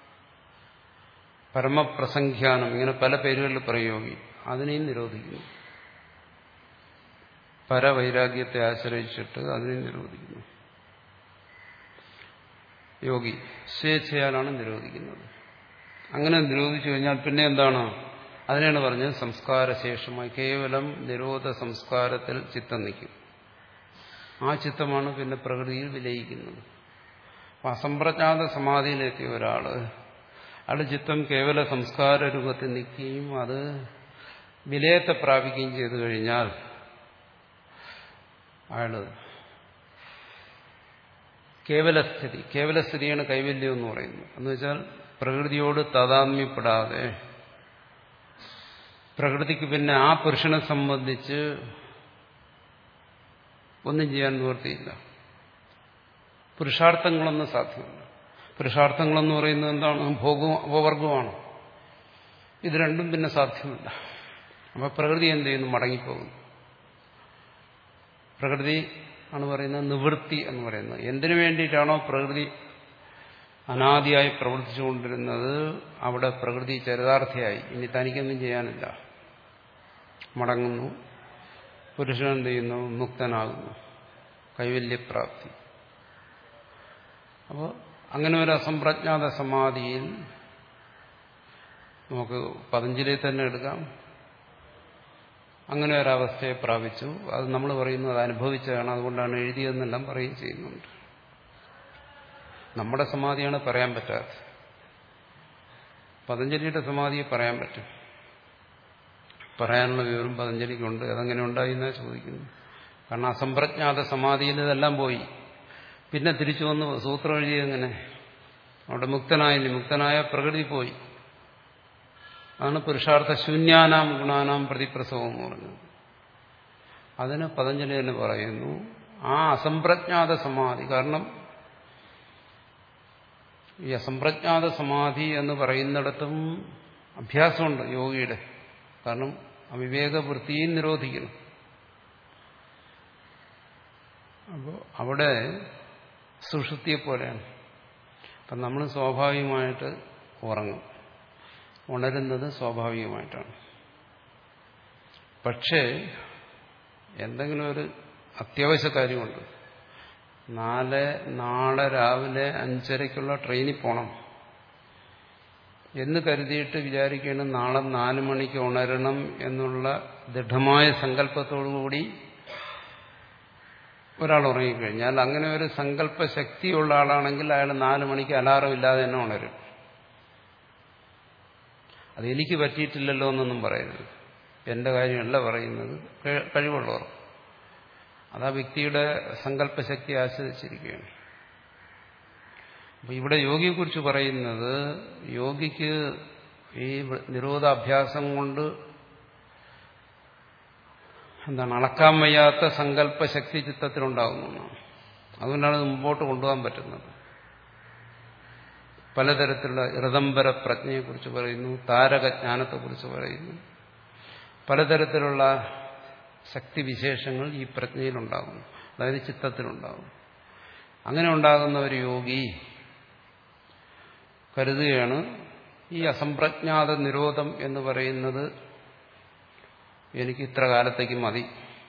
പരമപ്രസംഖ്യാനം, ഇങ്ങനെ പല പേരുകളിൽ പ്രയോഗി അതിനെയും നിരോധിക്കുന്നു. പരവൈരാഗ്യത്തെ ആശ്രയിച്ചിട്ട് അതിനെ നിരോധിക്കുന്നു. യോഗി സ്വേച്ഛയാലാണ് നിരോധിക്കുന്നത്. അങ്ങനെ നിരോധിച്ചു കഴിഞ്ഞാൽ പിന്നെ എന്താണ്? അതിനാണ് പറഞ്ഞത് സംസ്കാരശേഷമായി കേവലം നിരോധ സംസ്കാരത്തിൽ ചിത്തം നിൽക്കും. ആ ചിത്തമാണ് പിന്നെ പ്രകൃതിയിൽ വിലയിക്കുന്നത്. അപ്പം അസംപ്രജ്ഞാത സമാധിയിലെത്തിയ ഒരാള് അയാളുടെ ചിത്തം കേവല സംസ്കാര രൂപത്തിൽ നിൽക്കുകയും അത് വിലയത്തെ പ്രാപിക്കുകയും ചെയ്തു കഴിഞ്ഞാൽ അയാള് കേവലസ്ഥിതി, കേവലസ്ഥിതിയാണ് കൈവല്യം എന്ന് പറയുന്നത്. എന്ന് വെച്ചാൽ പ്രകൃതിയോട് താതാത്മ്യപ്പെടാതെ, പ്രകൃതിക്ക് പിന്നെ ആ പുരുഷനെ സംബന്ധിച്ച് ഒന്നും ചെയ്യാൻ നിവൃത്തിയില്ല. പുരുഷാർത്ഥങ്ങളൊന്നും സാധ്യമല്ല. പുരുഷാർത്ഥങ്ങളെന്ന് പറയുന്നത് എന്താണ്? ഭോഗവും അപവർഗവുമാണ്. ഇത് രണ്ടും പിന്നെ സാധ്യമല്ല. അപ്പൊ പ്രകൃതി എന്ത് ചെയ്യുന്നു? മടങ്ങിപ്പോകുന്നു. പ്രകൃതി ആണ് പറയുന്നത് നിവൃത്തി എന്ന് പറയുന്നത്. എന്തിനു വേണ്ടിയിട്ടാണോ പ്രകൃതി അനാദിയായി പ്രവർത്തിച്ചുകൊണ്ടിരുന്നത് അവിടെ പ്രകൃതി ചരിതാർത്ഥയായി, ഇനി തനിക്കൊന്നും ചെയ്യാനില്ല, മടങ്ങുന്നു. പുരുഷൻ എന്ത് ചെയ്യുന്നു? മുക്തനാകുന്നു, കൈവല്യപ്രാപ്തി. അപ്പോൾ അങ്ങനെ ഒരു അസംപ്രജ്ഞാത സമാധിയിൽ നമുക്ക് പതഞ്ജലിയെ തന്നെ എടുക്കാം. അങ്ങനെ ഒരവസ്ഥയെ പ്രാപിച്ചു. അത് നമ്മൾ പറയുന്നത് അത് അനുഭവിച്ചതാണ്, അതുകൊണ്ടാണ് എഴുതിയതെന്നെല്ലാം പറയുകയും ചെയ്യുന്നുണ്ട്. നമ്മുടെ സമാധിയാണ് പറയാൻ പറ്റാത്തത്. പതഞ്ജലിയുടെ സമാധിയെ പറയാൻ പറ്റും. പറയാനുള്ള വിവരം പതഞ്ജലിക്കുണ്ട്. അതെങ്ങനെ ഉണ്ടായി എന്നാ ചോദിക്കുന്നു. കാരണം അസംപ്രജ്ഞാത സമാധിയിൽ ഇതെല്ലാം പോയി. പിന്നെ തിരിച്ചു വന്ന് സൂത്രം എഴുതിയെങ്ങനെ? അവിടെ മുക്തനായില്ല. മുക്തനായ പ്രകൃതി പോയി. അതാണ് പുരുഷാർത്ഥ ശൂന്യാനാം ഗുണാനാം പ്രതിപ്രസവം എന്ന് പറഞ്ഞത്. അതിന് പതഞ്ജലി തന്നെ പറയുന്നു ആ അസംപ്രജ്ഞാത സമാധി. കാരണം ഈ അസംപ്രജ്ഞാത സമാധി എന്ന് പറയുന്നിടത്തും അഭ്യാസമുണ്ട് യോഗിയുടെ. കാരണം അവിവേകവൃത്തിയും നിരോധിക്കണം. അപ്പോൾ അവിടെ സുഷുപ്തിയെ പോലെയാണ്. അപ്പം നമ്മൾ സ്വാഭാവികമായിട്ട് ഉറങ്ങും, ഉണരുന്നത് സ്വാഭാവികമായിട്ടാണ്. പക്ഷേ എന്തെങ്കിലും ഒരു അത്യാവശ്യ കാര്യമുണ്ട്. നാല് നാളെ രാവിലെ അഞ്ചരയ്ക്കുള്ള ട്രെയിനിൽ പോകണം എന്ന് കരുതിയിട്ട് വിചാരിക്കണം നാളെ നാല് മണിക്ക് ഉണരണം എന്നുള്ള ദൃഢമായ സങ്കല്പത്തോടുകൂടി ഒരാൾ ഉറങ്ങിക്കഴിഞ്ഞാൽ, അങ്ങനെ ഒരു സങ്കല്പശക്തിയുള്ള ആളാണെങ്കിൽ അയാൾ നാല് മണിക്ക് അലാറം ഇല്ലാതെ തന്നെ ഉണരും. അത് എനിക്ക് പറ്റിയിട്ടില്ലല്ലോ എന്നൊന്നും പറയരുത്. എന്റെ കാര്യമല്ല പറയുന്നത്, കഴിവുള്ളവർ. അത് ആ വ്യക്തിയുടെ സങ്കല്പശക്തി ആശ്രയിച്ചിരിക്കുകയാണ്. അപ്പൊ ഇവിടെ യോഗിയെക്കുറിച്ച് പറയുന്നത്, യോഗിക്ക് ഈ നിരോധാഭ്യാസം കൊണ്ട് എന്താണ് അളക്കാൻ വയ്യാത്ത സങ്കല്പശക്തി ചിത്തത്തിലുണ്ടാകുന്നതാണ്. അതുകൊണ്ടാണ് മുമ്പോട്ട് കൊണ്ടുപോകാൻ പറ്റുന്നത്. പലതരത്തിലുള്ള ഋതംബര പ്രജ്ഞയെക്കുറിച്ച് പറയുന്നു, താരകജ്ഞാനത്തെക്കുറിച്ച് പറയുന്നു. പലതരത്തിലുള്ള ശക്തിവിശേഷങ്ങൾ ഈ പ്രജ്ഞയിലുണ്ടാകുന്നു, അതായത് ചിത്തത്തിലുണ്ടാകും. അങ്ങനെ ഉണ്ടാകുന്ന ഒരു യോഗി കരുതുകയാണ് ഈ അസംപ്രജ്ഞാത നിരോധം എന്ന് പറയുന്നത് എനിക്ക് ഇത്ര കാലത്തേക്ക് മതി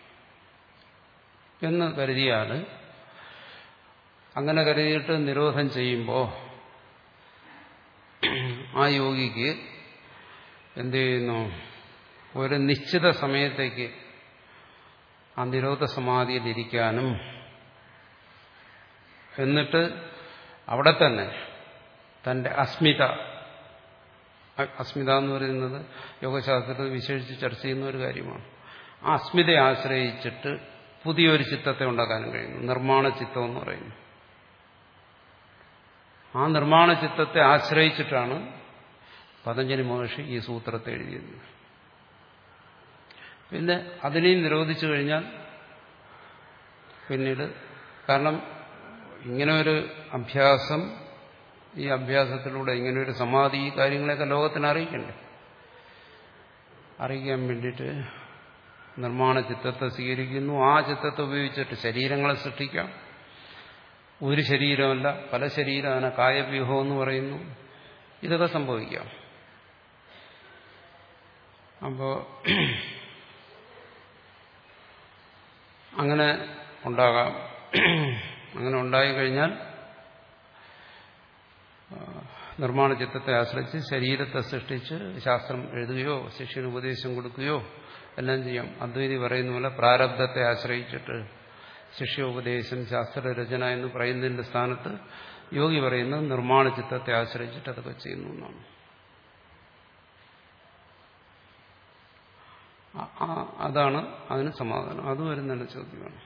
എന്ന് കരുതിയാൽ, അങ്ങനെ കരുതിയിട്ട് നിരോധം ചെയ്യുമ്പോൾ ആ യോഗിക്ക് എന്ത് ചെയ്യുന്നു, ഒരു നിശ്ചിത സമയത്തേക്ക് ആ നിരോധ സമാധിയിലിരിക്കാനും എന്നിട്ട് അവിടെ തന്നെ തന്റെ അസ്മിത, അസ്മിത എന്ന് പറയുന്നത് യോഗശാസ്ത്രത്തിൽ വിശേഷിച്ച് ചർച്ച ചെയ്യുന്ന ഒരു കാര്യമാണ്. ആ അസ്മിതയെ ആശ്രയിച്ചിട്ട് പുതിയൊരു ചിത്തത്തെ ഉണ്ടാക്കാനും കഴിയുന്നു. നിർമ്മാണ ചിത്തം എന്ന് പറയുന്നു. ആ നിർമ്മാണ ചിത്തത്തെ ആശ്രയിച്ചിട്ടാണ് പതഞ്ജലി മഹർഷി ഈ സൂത്രത്തെ എഴുതിയത്. പിന്നെ അതിനെയും നിരോധിച്ചു കഴിഞ്ഞാൽ പിന്നീട്, കാരണം ഇങ്ങനെ ഒരു അഭ്യാസം, ഈ അഭ്യാസത്തിലൂടെ ഇങ്ങനെ ഒരു സമാധി, ഈ കാര്യങ്ങളെയൊക്കെ ലോകത്തിന് അറിയിക്കണ്ടേ. അറിയിക്കാൻ വേണ്ടിയിട്ട് നിർമ്മാണ ചിത്തത്തെ സ്വീകരിക്കുന്നു. ആ ചിത്തത്തെ ഉപയോഗിച്ചിട്ട് ശരീരങ്ങളെ സൃഷ്ടിക്കാം. ഒരു ശരീരമല്ല, പല ശരീരം, അതിനെ കായവ്യൂഹം എന്ന് പറയുന്നു. ഇതൊക്കെ സംഭവിക്കാം. അപ്പോ അങ്ങനെ ഉണ്ടാകാം. അങ്ങനെ ഉണ്ടായിക്കഴിഞ്ഞാൽ നിർമ്മാണ ചിത്തത്തെ ആശ്രയിച്ച് ശരീരത്തെ സൃഷ്ടിച്ച് ശാസ്ത്രം എഴുതുകയോ ശിഷ്യന് ഉപദേശം കൊടുക്കുകയോ എല്ലാം ചെയ്യാം. അദ്വൈതി പറയുന്ന പോലെ പ്രാരബ്ധത്തെ ആശ്രയിച്ചിട്ട് ശിഷ്യോപദേശം, ശാസ്ത്രരചന എന്ന് പറയുന്നതിന്റെ സ്ഥാനത്ത് യോഗി പറയുന്നത് നിർമ്മാണ ചിത്തത്തെ ആശ്രയിച്ചിട്ട് അതൊക്കെ ചെയ്യുന്നു എന്നാണ്. അതാണ് അതിന് സമാധാനം. അതും ഒരു നല്ല ചോദ്യമാണ്.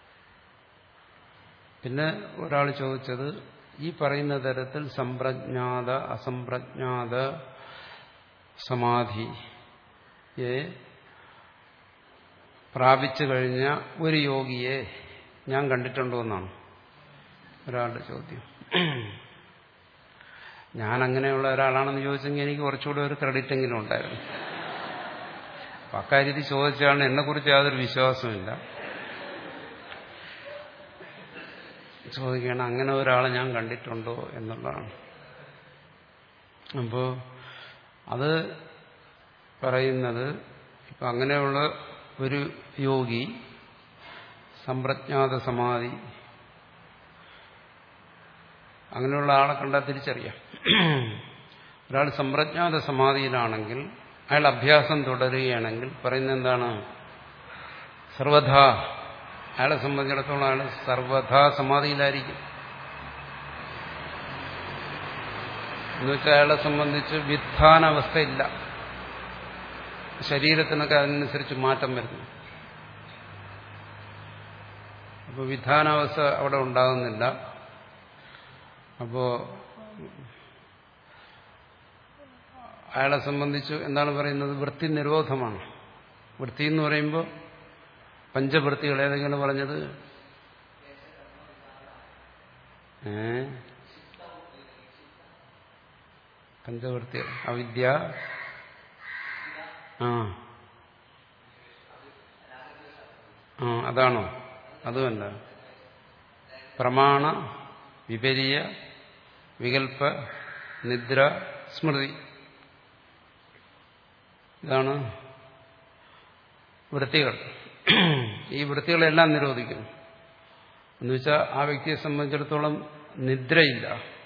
പിന്നെ ഒരാൾ ചോദിച്ചത്, ഈ പറയുന്ന തരത്തിൽ സംപ്രജ്ഞാത അസംപ്രജ്ഞാത സമാധിയെ പ്രാപിച്ചു കഴിഞ്ഞ ഒരു യോഗിയെ ഞാൻ കണ്ടിട്ടുണ്ടോ എന്നാണ് ഒരാളുടെ ചോദ്യം. ഞാൻ അങ്ങനെയുള്ള ഒരാളാണെന്ന് ചോദിച്ചെങ്കിൽ എനിക്ക് കുറച്ചുകൂടെ ഒരു ക്രെഡിറ്റ് എങ്കിലും ഉണ്ടായിരുന്നു. അപ്പം അക്കാര്യത്തിൽ ചോദിച്ചാണ്, എന്നെക്കുറിച്ച് യാതൊരു വിശ്വാസമില്ല. ചോദിക്കുകയാണ് അങ്ങനെ ഒരാളെ ഞാൻ കണ്ടിട്ടുണ്ടോ എന്നുള്ളതാണ്. അപ്പോൾ അത് പറയുന്നത്, ഇപ്പം അങ്ങനെയുള്ള ഒരു യോഗി സംപ്രജ്ഞാത സമാധി, അങ്ങനെയുള്ള ആളെ കണ്ടാൽ തിരിച്ചറിയാം. ഒരാൾ സംപ്രജ്ഞാത സമാധിയിലാണെങ്കിൽ, അയാൾ അഭ്യാസം തുടരുകയാണെങ്കിൽ പറയുന്നത് എന്താണ്, സർവഥാ അയാളെ സംബന്ധിച്ചിടത്തോളം അയാൾ സർവഥാ സമാധിയിലായിരിക്കും. എന്നുവെച്ചാൽ അയാളെ സംബന്ധിച്ച് വിധാനാവസ്ഥയില്ല. ശരീരത്തിനൊക്കെ അതിനനുസരിച്ച് മാറ്റം വരുന്നു. അപ്പോൾ വിധാനാവസ്ഥ അവിടെ ഉണ്ടാകുന്നില്ല. അപ്പോ അയാളെ സംബന്ധിച്ച് എന്താണ് പറയുന്നത്, വൃത്തി നിരോധമാണ്. വൃത്തി എന്ന് പറയുമ്പോൾ പഞ്ചവൃത്തികൾ ഏതെങ്കിലും പറഞ്ഞത്, ഏ പഞ്ചവൃത്തികൾ, അവിദ്യ, ആ ആ അതാണോ? അതുമല്ല. പ്രമാണ, വിപരീയ, വികൽപ്പ, നിദ്ര, സ്മൃതി, ഇതാണ് വൃത്തികൾ. ഈ വൃത്തികളെല്ലാം നിരോധിക്കുന്നു. എന്നുവെച്ചാൽ ആ വ്യക്തിയെ സംബന്ധിച്ചിടത്തോളം നിദ്രയില്ല.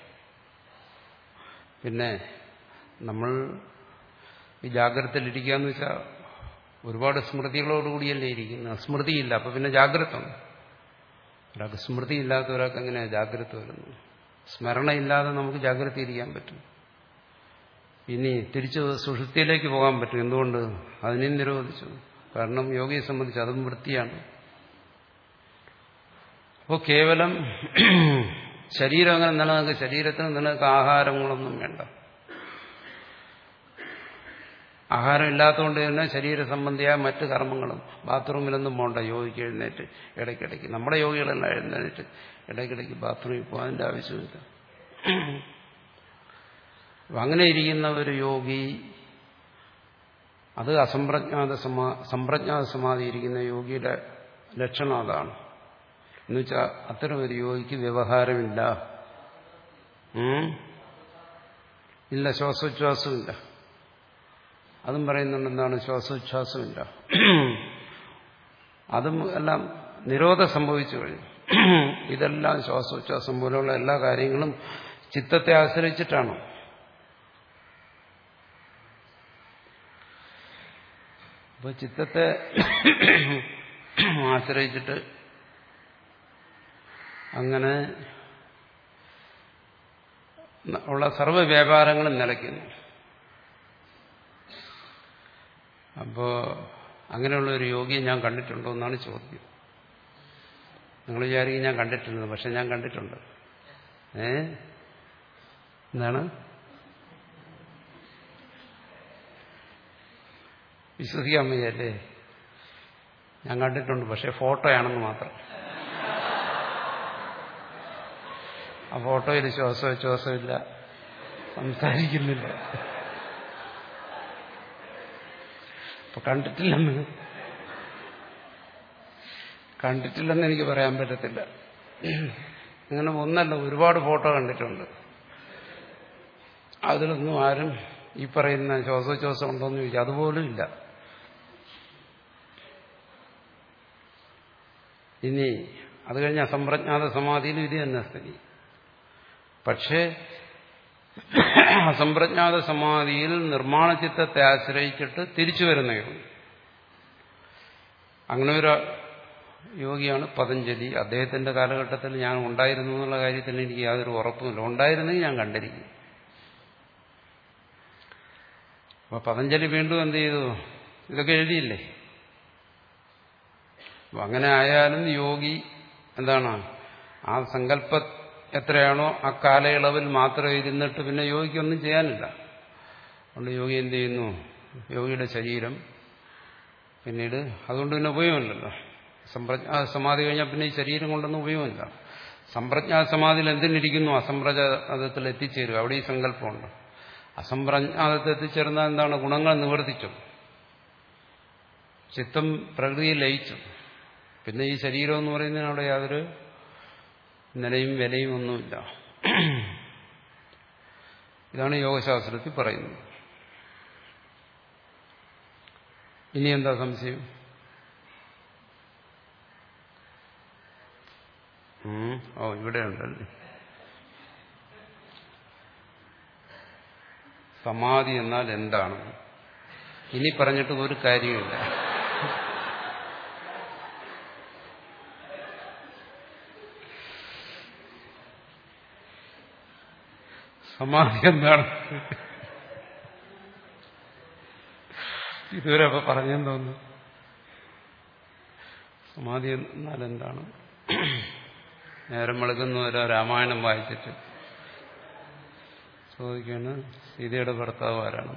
പിന്നെ നമ്മൾ ഈ ജാഗ്രതയിലിരിക്കുക എന്ന് വെച്ചാൽ ഒരുപാട് സ്മൃതികളോടുകൂടിയല്ലേ ഇരിക്കുന്നത്. സ്മൃതിയില്ല, അപ്പൊ പിന്നെ ജാഗ്രത ഉണ്ട്. ഒരാൾക്ക് സ്മൃതി ഇല്ലാത്ത ഒരാൾക്ക് എങ്ങനെയാണ് ജാഗ്രത വരുന്നു? സ്മരണയില്ലാതെ നമുക്ക് ജാഗ്രത ഇരിക്കാൻ പറ്റും. ഇനി തിരിച്ച് സുഷുപ്തിയിലേക്ക് പോകാൻ പറ്റും. എന്തുകൊണ്ട്? അതിനെയും നിരോധിച്ചു. കാരണം യോഗിയെ സംബന്ധിച്ച് അതും വൃത്തിയാണ്. അപ്പോൾ കേവലം ശരീരം അങ്ങനെ നിലനിൽക്കുക, ശരീരത്തിന് നിലനിൽക്കുക ആഹാരങ്ങളൊന്നും വേണ്ട. ആഹാരം ഇല്ലാത്തതുകൊണ്ട് തന്നെ ശരീര സംബന്ധിയായ മറ്റ് കർമ്മങ്ങളും ബാത്റൂമിലൊന്നും പോകണ്ട. യോഗിക്ക് എഴുന്നേറ്റ് ഇടയ്ക്കിടയ്ക്ക്, നമ്മുടെ യോഗികളെല്ലാം എഴുന്നേറ്റ് ഇടയ്ക്കിടയ്ക്ക് ബാത്റൂമിൽ പോകാൻ അതിൻ്റെ ആവശ്യമില്ല. അങ്ങനെ ഇരിക്കുന്ന ഒരു യോഗി, അത് അസംപ്രജ്ഞാത സമാ സമ്പ്രജ്ഞാത സമാധി ഇരിക്കുന്ന യോഗിയുടെ ലക്ഷണം അതാണ്. എന്നുവെച്ചാൽ അത്തരം ഒരു യോഗിക്ക് വ്യവഹാരമില്ല. ഇല്ല, ശ്വാസോച്ഛ്വാസമില്ല. അതും പറയുന്നുണ്ട്. എന്താണ്? ശ്വാസോച്ഛ്വാസമില്ല. അതും എല്ലാം നിരോധം സംഭവിച്ചു കഴിഞ്ഞു. ഇതെല്ലാം ശ്വാസോച്ഛ്വാസം പോലെയുള്ള എല്ലാ കാര്യങ്ങളും ചിത്തത്തെ ആശ്രയിച്ചിട്ടാണ്. അപ്പോൾ ചിത്തത്തെ ആശ്രയിച്ചിട്ട് അങ്ങനെ ഉള്ള സർവ്വ വ്യാപാരങ്ങളും നിലയ്ക്കുന്നു. അപ്പോൾ അങ്ങനെയുള്ള ഒരു യോഗിയെ ഞാൻ കണ്ടിട്ടുണ്ടോ എന്നാണ് ചോദ്യം. നിങ്ങൾ വിചാരിക്കും ഞാൻ കണ്ടിട്ടുണ്ട്, പക്ഷെ ഞാൻ കണ്ടിട്ടുണ്ട്. ഏ എന്താണ്? വിശ്വസിക്കാൻ വയ്യല്ലേ? ഞാൻ കണ്ടിട്ടുണ്ട്, പക്ഷെ ഫോട്ടോയാണെന്ന് മാത്രം. ആ ഫോട്ടോയിൽ ശ്വാസോച്ഛ്വാസമില്ല, സംസാരിക്കുന്നില്ല. അപ്പൊ കണ്ടിട്ടില്ലെന്ന് കണ്ടിട്ടില്ലെന്ന് എനിക്ക് പറയാൻ പറ്റത്തില്ല. അങ്ങനെ ഒന്നല്ല, ഒരുപാട് ഫോട്ടോ കണ്ടിട്ടുണ്ട്. അതിലൊന്നും ആരും ഈ പറയുന്ന ശ്വാസോച്ഛ്വാസം ഉണ്ടോയെന്ന് ചോദിച്ചാൽ അതുപോലും ഇല്ല. ഇനി അത് കഴിഞ്ഞ് അസംപ്രജ്ഞാത സമാധിയിലും ഇത് തന്നെ സ്ഥിതി. പക്ഷേ അസംപ്രജ്ഞാത സമാധിയിൽ നിർമ്മാണ ചിത്തത്തെ ആശ്രയിച്ചിട്ട് തിരിച്ചു വരുന്ന യോഗി, അങ്ങനെ ഒരു യോഗിയാണ് പതഞ്ജലി. അദ്ദേഹത്തിന്റെ കാലഘട്ടത്തിൽ ഞാൻ ഉണ്ടായിരുന്നു എന്നുള്ള കാര്യത്തിൽ എനിക്ക് യാതൊരു ഉറപ്പുമില്ല. ഉണ്ടായിരുന്നെങ്കിൽ ഞാൻ കണ്ടിരിക്കും. അപ്പൊ പതഞ്ജലി വീണ്ടും എന്ത് ചെയ്തു? ഇതൊക്കെ എഴുതിയില്ലേ? അപ്പൊ അങ്ങനെ ആയാലും യോഗി എന്താണ്? ആ സങ്കല്പ എത്രയാണോ ആ കാലയളവിൽ മാത്രം ഇരുന്നിട്ട് പിന്നെ യോഗിക്കൊന്നും ചെയ്യാനില്ല. അതുകൊണ്ട് യോഗി എന്ത് ചെയ്യുന്നു? യോഗിയുടെ ശരീരം പിന്നീട് അതുകൊണ്ട് പിന്നെ ഉപയോഗമില്ലല്ലോ. സമ്പ്രജ്ഞാത സമാധി കഴിഞ്ഞാൽ പിന്നെ ഈ ശരീരം കൊണ്ടൊന്നും ഉപയോഗമില്ല. സമ്പ്രജ്ഞാത സമാധിയിൽ എന്തിനിരിക്കുന്നു? അസംപ്രജ്ഞാതത്തിൽ എത്തിച്ചേരുക. അവിടെ ഈ സങ്കല്പമുണ്ട്. അസംപ്രജ്ഞാതത്തിൽ എത്തിച്ചേർന്നാൽ എന്താണ്? ഗുണങ്ങൾ നിവർത്തിച്ചു, ചിത്തം പ്രകൃതിയിൽ ലയിച്ചു. പിന്നെ ഈ ശരീരം എന്ന് പറയുന്നതിന് അവിടെ യാതൊരു നിലയും വിലയും ഒന്നുമില്ല. ഇതാണ് യോഗശാസ്ത്രത്തിൽ പറയുന്നത്. ഇനി എന്താ സംശയം? ഓ, ഇവിടെ ഉണ്ടല്ലേ. സമാധി എന്നാൽ എന്താണ്? ഇനി പറഞ്ഞിട്ട് ഒരു കാര്യമില്ല. സമാധി എന്താണ്? ഇതുവരെ അപ്പൊ പറഞ്ഞെന്ന് തോന്നുന്നു. സമാധി എന്നാൽ എന്താണ്? നേരം വെളുക്കുന്നവരോ രാമായണം വായിച്ചിട്ട് ചോദിക്കുകയാണ്, സീതയുടെ ഭർത്താവ് ആരാണ്?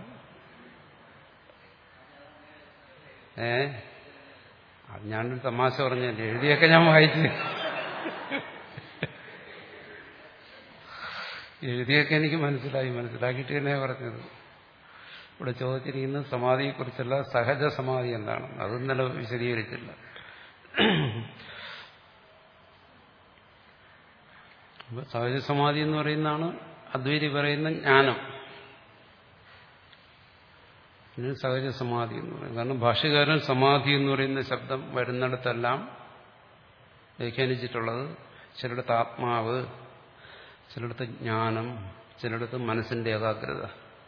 ഏ അത് ഞാനൊരു തമാശ പറഞ്ഞല്ലേ, എഴുതിയൊക്കെ ഞാൻ വായിച്ചു. എഴുതിയൊക്കെ എനിക്ക് മനസ്സിലായി, മനസ്സിലാക്കിയിട്ട് തന്നെ പറഞ്ഞത്. ഇവിടെ ചോദിച്ചിരിക്കുന്നത് സമാധിയെക്കുറിച്ചല്ല, സഹജ സമാധി എന്താണ് അത് ഇന്നലെ വിശദീകരിച്ചില്ല. സഹജ സമാധി എന്ന് പറയുന്നതാണ് അദ്വൈതി പറയുന്ന ജ്ഞാനം. ഇതിന് സഹജ സമാധി എന്ന് പറയുന്നത്. കാരണം ഭാഷ്യകാരൻ സമാധി എന്ന് പറയുന്ന ശബ്ദം വരുന്നിടത്തെല്ലാം വ്യാഖ്യാനിച്ചിട്ടുള്ളത് ചിലയിടത്ത് ആത്മാവ്, ചിലയിടത്ത് ജ്ഞാനം, ചിലയിടത്ത് മനസ്സിന്റെ ഏകാഗ്രത.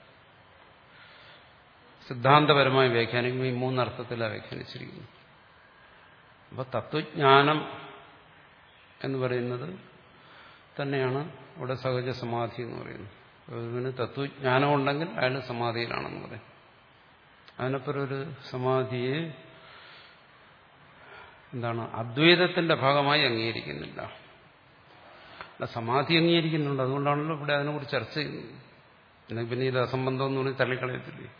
സിദ്ധാന്തപരമായി വ്യാഖ്യാനിക്കുമ്പോൾ ഈ മൂന്നർത്ഥത്തിലാണ് വ്യാഖ്യാനിച്ചിരിക്കുന്നത്. അപ്പോൾ തത്വജ്ഞാനം എന്ന് പറയുന്നത് തന്നെയാണ് ഇവിടെ സഹജ സമാധി എന്ന് പറയുന്നത്. ഇതിന് തത്വജ്ഞാനം ഉണ്ടെങ്കിൽ അയാൾ സമാധിയിലാണെന്ന് പറയും. അതിനപ്പുറം ഒരു സമാധിയെ എന്താണ് അദ്വൈതത്തിന്റെ ഭാഗമായി അംഗീകരിക്കുന്നില്ല. സമാധി അംഗീകരിക്കുന്നുണ്ട്, അതുകൊണ്ടാണല്ലോ ഇവിടെ അതിനെക്കുറിച്ച് ചർച്ച ചെയ്യുന്നത്. അല്ലെങ്കിൽ പിന്നെ ഇത് അസംബന്ധം എന്ന് പറഞ്ഞ് തള്ളിക്കളയത്തില്ലേ.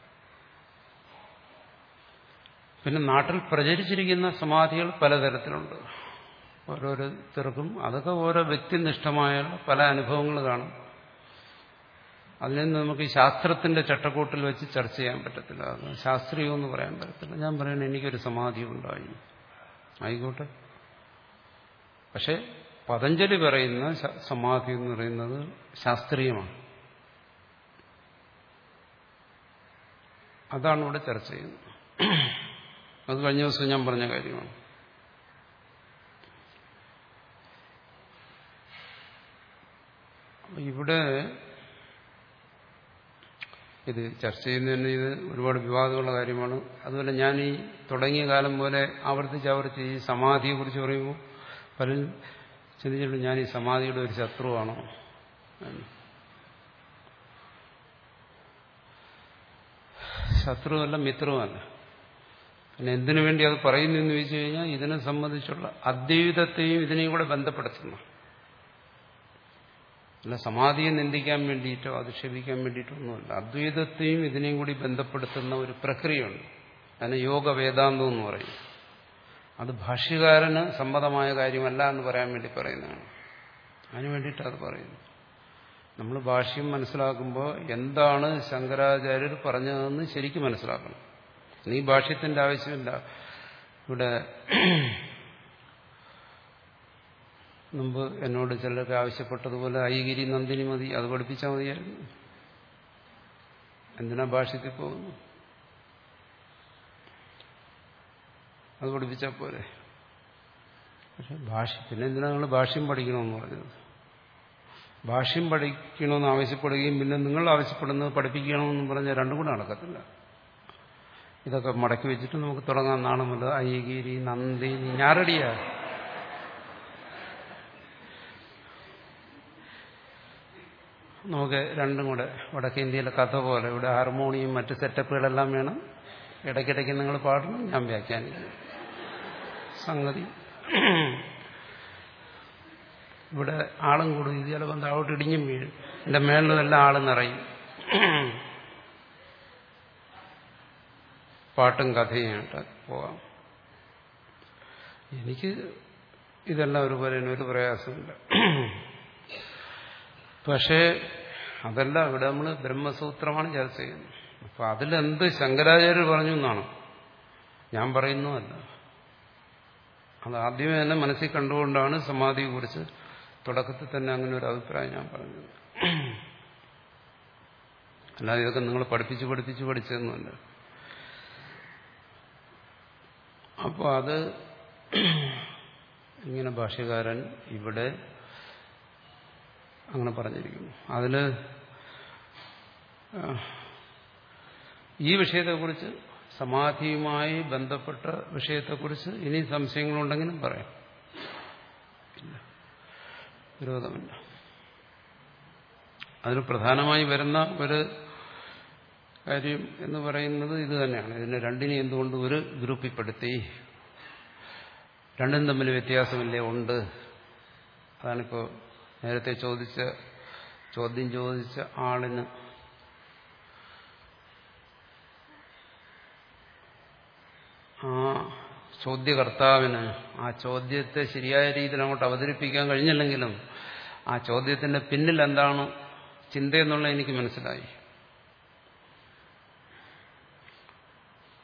പിന്നെ നാട്ടിൽ പ്രചരിച്ചിരിക്കുന്ന സമാധികൾ പലതരത്തിലുണ്ട്. ഓരോരുത്തർക്കും അതൊക്കെ ഓരോ വ്യക്തിനിഷ്ഠമായ പല അനുഭവങ്ങൾ കാണും. അതിൽ നിന്ന് നമുക്ക് ഈ ശാസ്ത്രത്തിന്റെ ചട്ടക്കൂട്ടിൽ വെച്ച് ചർച്ച ചെയ്യാൻ പറ്റത്തില്ല. അത് ശാസ്ത്രീയമെന്ന് പറയാൻ പറ്റത്തില്ല. ഞാൻ പറയുന്നത് എനിക്കൊരു സമാധി ഉണ്ടായി, ആയിക്കോട്ടെ. പക്ഷെ പതഞ്ജലി പറയുന്ന സമാധി എന്ന് പറയുന്നത് ശാസ്ത്രീയമാണ്. അതാണ് ഇവിടെ ചർച്ച ചെയ്യുന്നത്. അത് കഴിഞ്ഞ ദിവസം ഞാൻ പറഞ്ഞ കാര്യമാണ്. ഇവിടെ ഇത് ചർച്ച ചെയ്യുന്നതിന് ഇത് ഒരുപാട് വിവാദമുള്ള കാര്യമാണ്. അതുപോലെ ഞാൻ ഈ തുടങ്ങിയ കാലം പോലെ ആവർത്തിച്ച് ആവർത്തിച്ച് ഈ സമാധിയെക്കുറിച്ച് പറയുമ്പോൾ പലരും ചിന്തിച്ചിട്ടുണ്ട് ഞാൻ ഈ സമാധിയുടെ ഒരു ശത്രുവാണോ. ശത്രുവല്ല മിത്രവുമല്ല. പിന്നെ എന്തിനു വേണ്ടി അത് പറയുന്നു എന്ന് ചോദിച്ചു കഴിഞ്ഞാൽ ഇതിനെ സംബന്ധിച്ചുള്ള അദ്വൈതത്തെയും ഇതിനെയും കൂടെ ബന്ധപ്പെടുത്തുന്നു. അല്ല സമാധിയെ നിന്ദിക്കാൻ വേണ്ടിയിട്ടോ അധിക്ഷേപിക്കാൻ വേണ്ടിയിട്ടോ ഒന്നുമല്ല. അദ്വൈതത്തെയും ഇതിനെയും കൂടി ബന്ധപ്പെടുത്തുന്ന ഒരു പ്രക്രിയയുണ്ട്. അതിന് യോഗ വേദാന്തം എന്ന് പറയും. അത് ഭാഷ്യകാരന് സമ്മതമായ കാര്യമല്ല എന്ന് പറയാൻ വേണ്ടി പറയുന്നതാണ്. അതിനു വേണ്ടിയിട്ട് അത് പറയുന്നു. നമ്മൾ ഭാഷ്യം മനസ്സിലാക്കുമ്പോൾ എന്താണ് ശങ്കരാചാര്യർ പറഞ്ഞതെന്ന് ശരിക്കും മനസ്സിലാക്കണം. ഈ ഭാഷ്യത്തിന്റെ ആവശ്യമില്ല. ഇവിടെ മുമ്പ് എന്നോട് ചിലർക്ക് ആവശ്യപ്പെട്ടതുപോലെ ഐഗിരി നന്ദിനി മതി, അത് പഠിപ്പിച്ചാൽ മതിയായിരുന്നു. എന്തിനാ ഭാഷ്യത്തിൽ പോകുന്നു? അത് പഠിപ്പിച്ചാൽ പോരെ. പക്ഷെ ഭാഷ്യം പിന്നെ എന്തിനാ നിങ്ങൾ ഭാഷ്യം പഠിക്കണമെന്ന് പറഞ്ഞത്? ഭാഷ്യം പഠിക്കണമെന്ന് ആവശ്യപ്പെടുകയും പിന്നെ നിങ്ങൾ ആവശ്യപ്പെടുന്നത് പഠിപ്പിക്കണമെന്നും പറഞ്ഞാൽ രണ്ടും കൂടെ നടക്കത്തില്ല. ഇതൊക്കെ മടക്കി വെച്ചിട്ട് നമുക്ക് തുടങ്ങാൻ നാണമല്ല. ഐഗിരി നന്ദിനി ഞാൻ റെഡിയാ. നമുക്ക് രണ്ടും കൂടെ വടക്കേ ഇന്ത്യയിലെ കഥ പോലെ ഇവിടെ ഹാർമോണിയും മറ്റ് സെറ്റപ്പുകളെല്ലാം വേണം. ഇടയ്ക്കിടയ്ക്ക് നിങ്ങൾ പാടണം, ഞാൻ വ്യാഖ്യാനിക്കും. സംഗതി ഇവിടെ ആളും കൂടും. ഇത് ചിലപ്പോൾ താഴോട്ട് ഇടിഞ്ഞും വീഴും. എൻ്റെ മേളിലെല്ലാം ആൾ നിറയും. പാട്ടും കഥയുമായിട്ട് പോകാം. എനിക്ക് ഇതെല്ലാം ഒരു പറയുന്ന ഒരു പ്രയാസമില്ല. പക്ഷേ അതല്ല, ഇവിടെ നമ്മൾ ബ്രഹ്മസൂത്രമാണ് ചർച്ച ചെയ്യുന്നത്. അപ്പൊ അതിലെന്ത് ശങ്കരാചാര്യർ പറഞ്ഞു എന്നാണ് ഞാൻ പറയുന്നതല്ല. അത് ആദ്യമേ തന്നെ മനസ്സിൽ കണ്ടുകൊണ്ടാണ് സമാധിയെക്കുറിച്ച് തുടക്കത്തിൽ തന്നെ അങ്ങനെ ഒരു അഭിപ്രായം ഞാൻ പറഞ്ഞത്. അല്ലാതെ ഇതൊക്കെ നിങ്ങൾ പഠിപ്പിച്ച് പഠിപ്പിച്ച് പഠിച്ചതൊന്നുമല്ല. അപ്പോൾ അത് ഇങ്ങനെ ഭാഷ്യകാരൻ ഇവിടെ അങ്ങനെ പറഞ്ഞിരിക്കുന്നു. അതില് ഈ വിഷയത്തെക്കുറിച്ച് സമാധിയുമായി ബന്ധപ്പെട്ട വിഷയത്തെക്കുറിച്ച് ഇനി സംശയങ്ങളുണ്ടെങ്കിലും പറയാം. ഇല്ല, വിരോധമില്ല. അതിന് പ്രധാനമായി വരുന്ന ഒരു കാര്യം എന്ന് പറയുന്നത് ഇത് തന്നെയാണ്. ഇതിനെ രണ്ടിനെ എന്തുകൊണ്ട് ഒരു ഗ്രൂപ്പിൽപ്പെടുത്തി? രണ്ടും തമ്മിൽ വ്യത്യാസമില്ലേ? ഉണ്ട്. അതാണിപ്പോൾ നേരത്തെ ചോദിച്ച ചോദ്യം ചോദിച്ച ആളിന് ആ ചോദ്യകർത്താവിന് ആ ചോദ്യത്തെ ശരിയായ രീതിയിൽ അങ്ങോട്ട് അവതരിപ്പിക്കാൻ കഴിഞ്ഞില്ലെങ്കിലും ആ ചോദ്യത്തിന്റെ പിന്നിൽ എന്താണ് ചിന്തയെന്നുള്ള എനിക്ക് മനസ്സിലായി.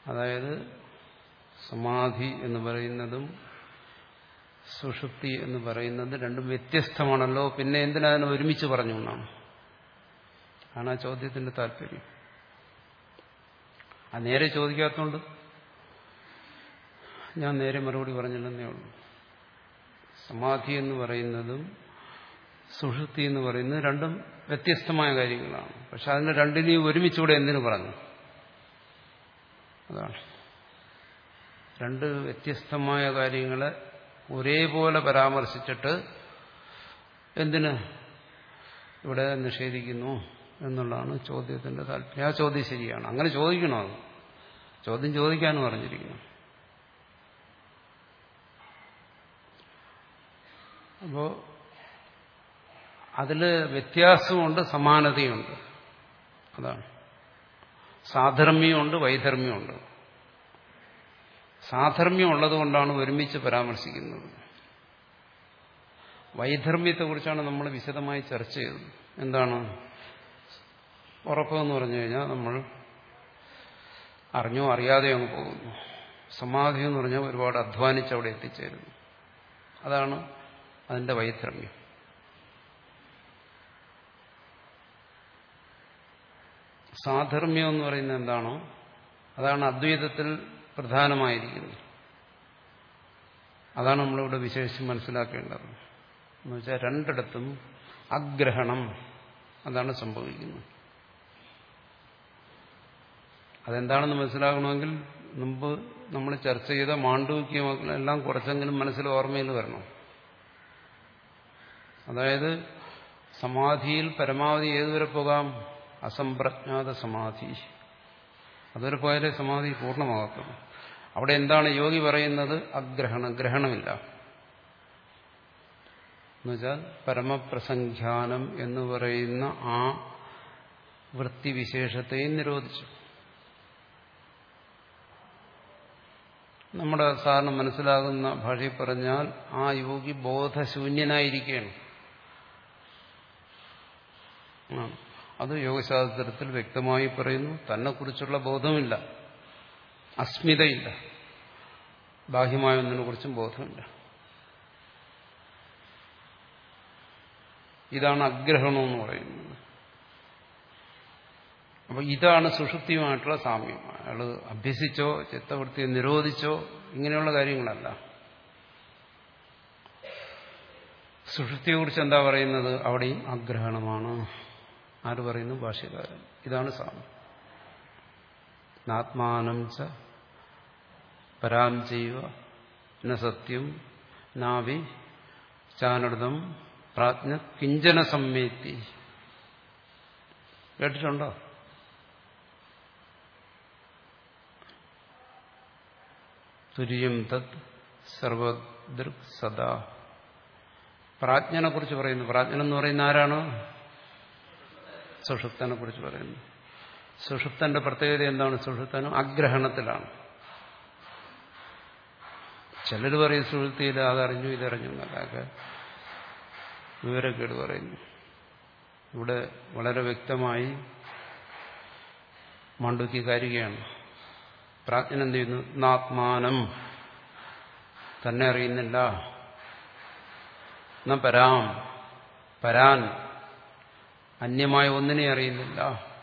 അതായത് സമാധി എന്ന് പറയുന്നതും സുഷുപ്തി എന്ന് പറയുന്നത് രണ്ടും വ്യത്യസ്തമാണല്ലോ, പിന്നെ എന്തിനാ അതിനെ ഒരുമിച്ച് പറഞ്ഞു എന്നാണ് ആണ് ആ ചോദ്യത്തിന്റെ താല്പര്യം. ആ നേരെ ചോദിക്കാത്തതുകൊണ്ട് ഞാൻ നേരെ മറുപടി പറഞ്ഞില്ലെന്നേ ഉള്ളൂ. സമാധി എന്ന് പറയുന്നതും സുഷുപ്തി എന്ന് പറയുന്നത് രണ്ടും വ്യത്യസ്തമായ കാര്യങ്ങളാണ്. പക്ഷെ അതിന് രണ്ടിനെയും ഒരുമിച്ചുകൂടെ എന്തിനു പറഞ്ഞു? അതാണ്. രണ്ട് വ്യത്യസ്തമായ കാര്യങ്ങളെ ഒരേപോലെ പരാമർശിച്ചിട്ട് എന്തിന് ഇവിടെ നിഷേധിക്കുന്നു എന്നുള്ളതാണ് ചോദ്യത്തിന്റെ താല്പര്യം. ആ ചോദ്യം ശരിയാണ്, അങ്ങനെ ചോദിക്കണോ? അത് ചോദ്യം ചോദിക്കാനും പറഞ്ഞിരിക്കണം. അപ്പോ അതില് വ്യത്യാസമുണ്ട്, സമാനതയുണ്ട്. അതാണ്. സാധർമ്മ്യമുണ്ട്, വൈധർമ്മ്യമുണ്ട്. സാധർമ്മ്യം ഉള്ളതുകൊണ്ടാണ് ഒരുമിച്ച് പരാമർശിക്കുന്നത്. വൈധർമ്മ്യത്തെക്കുറിച്ചാണ് നമ്മൾ വിശദമായി ചർച്ച ചെയ്തത്. എന്താണ് ഉറക്കമെന്ന് പറഞ്ഞു കഴിഞ്ഞാൽ നമ്മൾ അറിഞ്ഞോ അറിയാതെ അങ്ങ് പോകുന്നു. സമാധി എന്ന് പറഞ്ഞാൽ ഒരുപാട് അധ്വാനിച്ച് അവിടെ എത്തിച്ചേരുന്നു. അതാണ് അതിന്റെ വൈധർമ്മ്യം. സാധർമ്മ്യം എന്ന് പറയുന്നത് എന്താണോ അതാണ് അദ്വൈതത്തിൽ പ്രധാനമായിരിക്കുന്നത്. അതാണ് നമ്മളിവിടെ വിശേഷിച്ച് മനസ്സിലാക്കേണ്ടത്. എന്ന് വെച്ചാൽ രണ്ടിടത്തും അഗ്രഹണം അതാണ് സംഭവിക്കുന്നത്. അതെന്താണെന്ന് മനസ്സിലാക്കണമെങ്കിൽ മുമ്പ് നമ്മൾ ചർച്ച ചെയ്ത മാണ്ഡൂക്യം എല്ലാം കുറച്ചെങ്കിലും മനസ്സിൽ ഓർമ്മയിൽ വരണം. അതായത് സമാധിയിൽ പരമാവധി ഏതുവരെ പോകാം? അസംപ്രജ്ഞാത സമാധി. അതുവരെ പോയാലേ സമാധി പൂർണ്ണമാകത്തുള്ളൂ. അവിടെ എന്താണ് യോഗി പറയുന്നത്? അഗ്രഹണം, ഗ്രഹണമില്ല. എന്നുവെച്ചാൽ പരമപ്രസംഖ്യാനം എന്ന് പറയുന്ന ആ വൃത്തിവിശേഷത്തെയും നിരോധിച്ചു. നമ്മുടെ സാറിന് മനസ്സിലാകുന്ന ഭാഷയിൽ പറഞ്ഞാൽ ആ യോഗി ബോധശൂന്യനായിരിക്കുകയാണ്. അത് യോഗശാസ്ത്രത്തിൽ വ്യക്തമായി പറയുന്നു. തന്നെക്കുറിച്ചുള്ള ബോധമില്ല, അസ്മിതയില്ല, ബാഹ്യമായ ഒന്നിനെ കുറിച്ചും ബോധമില്ല. ഇതാണ് അഗ്രഹണം എന്ന് പറയുന്നത്. അപ്പൊ ഇതാണ് സുഷുപ്തിയുമായിട്ടുള്ള സാമ്യം. അയാള് അഭ്യസിച്ചോ ചിത്തവൃത്തിയെ നിരോധിച്ചോ ഇങ്ങനെയുള്ള കാര്യങ്ങളല്ല. സുഷുപ്തിയെക്കുറിച്ച് എന്താ പറയുന്നത്? അവിടെയും അഗ്രഹണമാണ്. ആര് പറയുന്നു? ഭാഷ്യകാരൻ. ഇതാണ് സാമ്യം. നാത്മാനം ച പരാം ചൈവ ന സത്യം നാവി ചാനൃതം പ്രാജ്ഞ കിഞ്ചന സമ്മേത്തി. കേട്ടിട്ടുണ്ടോ? തുര്യം തത് സർവദൃക് സദാ. പ്രാജ്ഞനെ കുറിച്ച് പറയുന്നു. പ്രാജ്ഞൻ എന്ന് പറയുന്ന ആരാണ്? സുഷുപ്തനെ കുറിച്ച് പറയുന്നു. സുഷുപ്തന്റെ പ്രത്യേകത എന്താണ്? സുഷുപ്തനും അഗ്രഹണത്തിലാണ്. ചിലർ പറയും സുഷുപ്തിയിൽ അതറിഞ്ഞു ഇതറിഞ്ഞു എന്നൊക്കെ വിവരക്കേട് പറയുന്നു. ഇവിടെ വളരെ വ്യക്തമായി മാണ്ഡൂക്യ കാരികയാണ്. പ്രാജ്ഞൻ എന്ത് ചെയ്യുന്നു? നാത്മാനം, തന്നെ അറിയുന്നില്ല. ന പരാം, പരാൻ, അന്യമായ ഒന്നിനെ അറിയുന്നില്ല.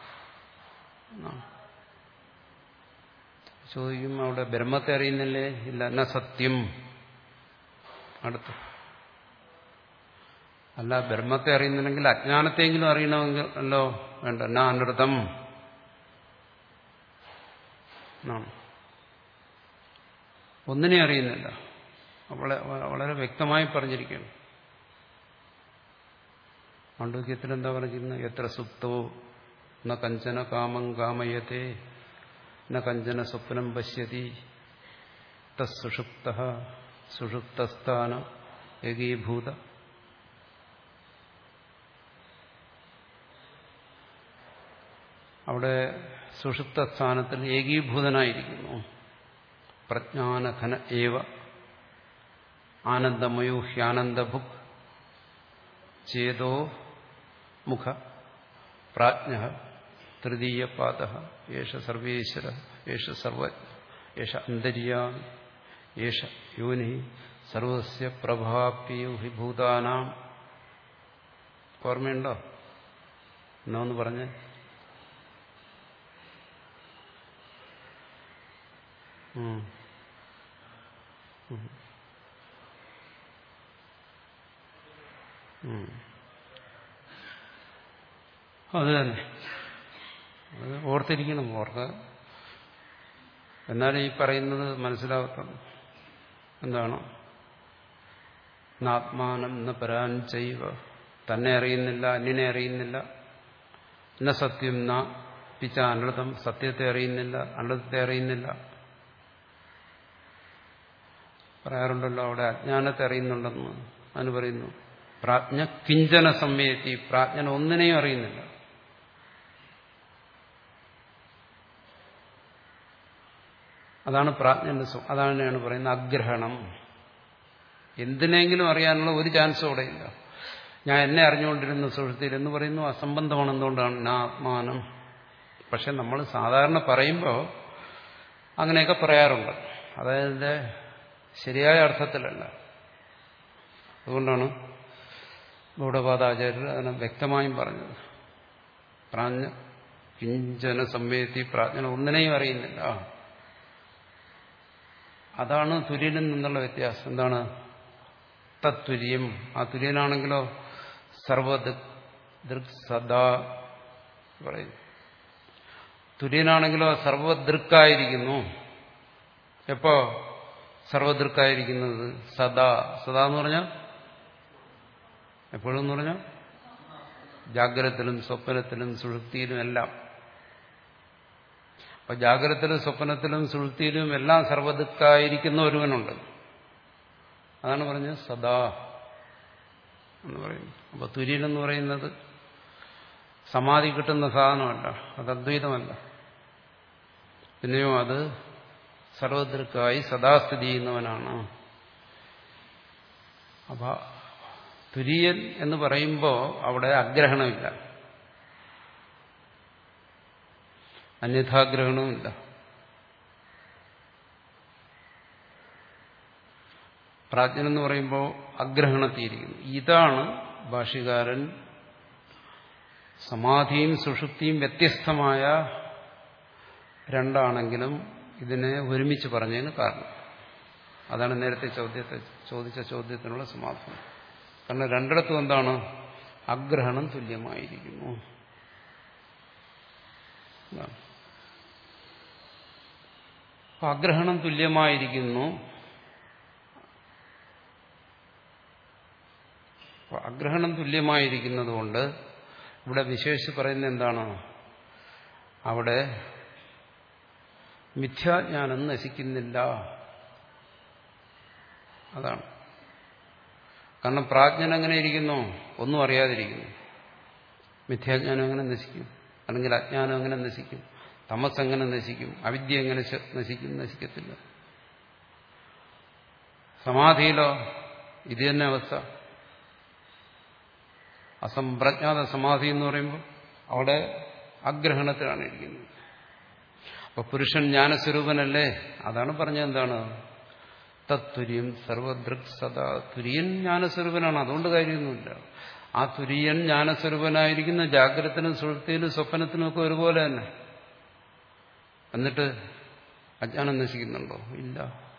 ചോദിക്കും അവിടെ ബ്രഹ്മത്തെ അറിയുന്നില്ലേ? ഇല്ല. ന സത്യം. അടുത്ത് അല്ല, ബ്രഹ്മത്തെ അറിയുന്നില്ലെങ്കിൽ അജ്ഞാനത്തെങ്കിലും അറിയണമെങ്കിൽ അല്ലോ വേണ്ട. ന അനൃതം. ഒന്നിനെ അറിയുന്നില്ല. വളരെ വ്യക്തമായി പറഞ്ഞിരിക്കുകയാണ്. മാണ്ഡൂക്യത്തിൽ എന്താ പറഞ്ഞിരുന്നത്? എത്ര സുപ്തോ ന കഞ്ചന കാമം കാമയത്തെ ന കഞ്ചന സ്വപ്നം പശ്യതി തസുഷുപ്ത സുഷുപ്തസ്ഥാന ഏകീഭൂത. അവിടെ സുഷുപ്തസ്ഥാനത്തിൽ ഏകീഭൂതനായിരിക്കുന്നു. പ്രജ്ഞാനഘന ഏവ ആനന്ദമയോ ഹ്യാനന്ദഭുക് ചേതോ മുഖ പ്രാജ്ഞ തൃതീയ പാദ യേശ സർവേശ്വര യേശ സർവജ്ഞ. യേശ അന്തര്യാമി യേശ യോനി സർവസ്യ പ്രഭാപ്യോ ഹി ഭൂതാനാം. ഓർമ്മയുണ്ടോ? എന്നാ ഒന്ന് പറഞ്ഞേ. ഉം. ഉം. ഉം. അത് തന്നെ, അത് ഓർത്തിരിക്കണം. ഓർക്ക എന്നാലും ഈ പറയുന്നത് മനസ്സിലാകത്തുള്ളൂ. എന്താണ്? നാത്മാനം ന പരാൻ ചൈവ, തന്നെ അറിയുന്നില്ല, അന്യനെ അറിയുന്നില്ല. ന സത്യം ന പിച്ച അനൃതം, സത്യത്തെ അറിയുന്നില്ല, അനൃതത്തെ അറിയുന്നില്ല. പറയാറുണ്ടല്ലോ അവിടെ അജ്ഞാനത്തെ അറിയുന്നുണ്ടെന്ന്. അതിന് പറയുന്നു പ്രാജ്ഞ കിഞ്ചന സംവേത്തി, പ്രാജ്ഞൻ ഒന്നിനെയും അറിയുന്നില്ല. അതാണ് പ്രാജ്ഞന്റെ സ്വ അതാണ് പറയുന്നത് അഗ്രഹണം. എന്തിനെങ്കിലും അറിയാനുള്ള ഒരു ചാൻസും അവിടെ ഇല്ല. ഞാൻ എന്നെ അറിഞ്ഞുകൊണ്ടിരുന്ന സുഹൃത്തിൽ എന്ന് പറയുന്നു അസംബന്ധമാണ്. എന്തുകൊണ്ടാണ്? നാ ആത്മാനം. പക്ഷെ നമ്മൾ സാധാരണ പറയുമ്പോൾ അങ്ങനെയൊക്കെ പറയാറുണ്ട്. അതായത് ശരിയായ അർത്ഥത്തിലല്ല. അതുകൊണ്ടാണ് ഗൗഡപാദാചാര്യർ അതിനെ വ്യക്തമായും പറഞ്ഞത്. പ്രാജ്ഞ കിഞ്ചന സംവേത്തി, പ്രാജ്ഞന ഒന്നിനെയും അറിയുന്നില്ല. അതാണ് തുര്യനിൽ നിന്നുള്ള വ്യത്യാസം. എന്താണ്? തത്തുര്യം. ആ തുര്യനാണെങ്കിലോ സർവദൃക് സദാ പറയുന്നു. തുര്യനാണെങ്കിലോ സർവദൃക്കായിരിക്കുന്നു. എപ്പോ സർവദൃക്കായിരിക്കുന്നത്? സദാ. സദാ എന്ന് പറഞ്ഞാൽ എപ്പോഴും എന്ന് പറഞ്ഞാൽ ജാഗ്രതത്തിലും സ്വപ്നത്തിലും സുഷുപ്തിയിലും എല്ലാം. അപ്പൊ ജാഗ്രതത്തിലും സ്വപ്നത്തിലും സുഷുപ്തിയിലും എല്ലാം സർവദൃക്കായിരിക്കുന്ന ഒരുവനുണ്ട്. അതാണ് പറഞ്ഞത് സദാ എന്ന് പറയുന്നത്. അപ്പൊ തുര്യനെന്ന് പറയുന്നത് സമാധി കിട്ടുന്ന സാധനമല്ല, അത് അദ്വൈതമല്ല. പിന്നെയോ അത് സർവദൃക്കായി സദാസ്ഥിതി ചെയ്യുന്നവനാണ്. അപ്പൊ തുര്യൻ എന്ന് പറയുമ്പോൾ അവിടെ അഗ്രഹണമില്ല, അന്യഥാഗ്രഹണവുമില്ല. പ്രാജ്ഞനെന്ന് പറയുമ്പോൾ അഗ്രഹണത്തിയിരിക്കുന്നു. ഇതാണ് ഭാഷ്യകാരൻ സമാധിയും സുഷുപ്തിയും വ്യത്യസ്തമായ രണ്ടാണെങ്കിലും ഇതിനെ ഒരുമിച്ച് പറഞ്ഞതിന് കാരണം. അതാണ് നേരത്തെ ചോദ്യത്തെ ചോദിച്ച ചോദ്യത്തിനുള്ള സമാധാനം. കാരണം രണ്ടിടത്തും എന്താണ്? അഗ്രഹണം തുല്യമായിരിക്കുന്നു. അഗ്രഹണം തുല്യമായിരിക്കുന്നു. അഗ്രഹണം തുല്യമായിരിക്കുന്നത് കൊണ്ട് ഇവിടെ വിശേഷിച്ച് പറയുന്നത് എന്താണ്? അവിടെ മിഥ്യാജ്ഞാനം നശിക്കുന്നില്ല. അതാണ്. കാരണം പ്രാജ്ഞൻ എങ്ങനെ ഇരിക്കുന്നു? ഒന്നും അറിയാതിരിക്കുന്നു. മിഥ്യാജ്ഞാനം എങ്ങനെ നശിക്കും? അല്ലെങ്കിൽ അജ്ഞാനം എങ്ങനെ നശിക്കും? തമസ് എങ്ങനെ നശിക്കും? അവിദ്യ എങ്ങനെ നശിക്കും? നശിക്കത്തില്ല. സമാധിയിലോ ഇത് തന്നെ അവസ്ഥ. അസംപ്രജ്ഞാത സമാധി എന്ന് പറയുമ്പോൾ അവിടെ അഗ്രഹണത്തിലാണ് ഇരിക്കുന്നത്. അപ്പൊ പുരുഷൻ ജ്ഞാനസ്വരൂപനല്ലേ? അതാണ് പറഞ്ഞത്. എന്താണ്? തത്തുര്യം സർവദൃക് സദാ. തുര്യൻ ജ്ഞാനസ്വരൂപനാണ്, അതുകൊണ്ട് കാര്യമൊന്നുമില്ല. ആ തുര്യൻ ജ്ഞാനസ്വരൂപനായിരിക്കുന്ന ജാഗ്രതത്തിനും സുഷുപ്തിയിലും സ്വപ്നത്തിനും ഒക്കെ ഒരുപോലെ തന്നെ. എന്നിട്ട് അജ്ഞാനം നശിക്കുന്നുണ്ടോ? ഇല്ല.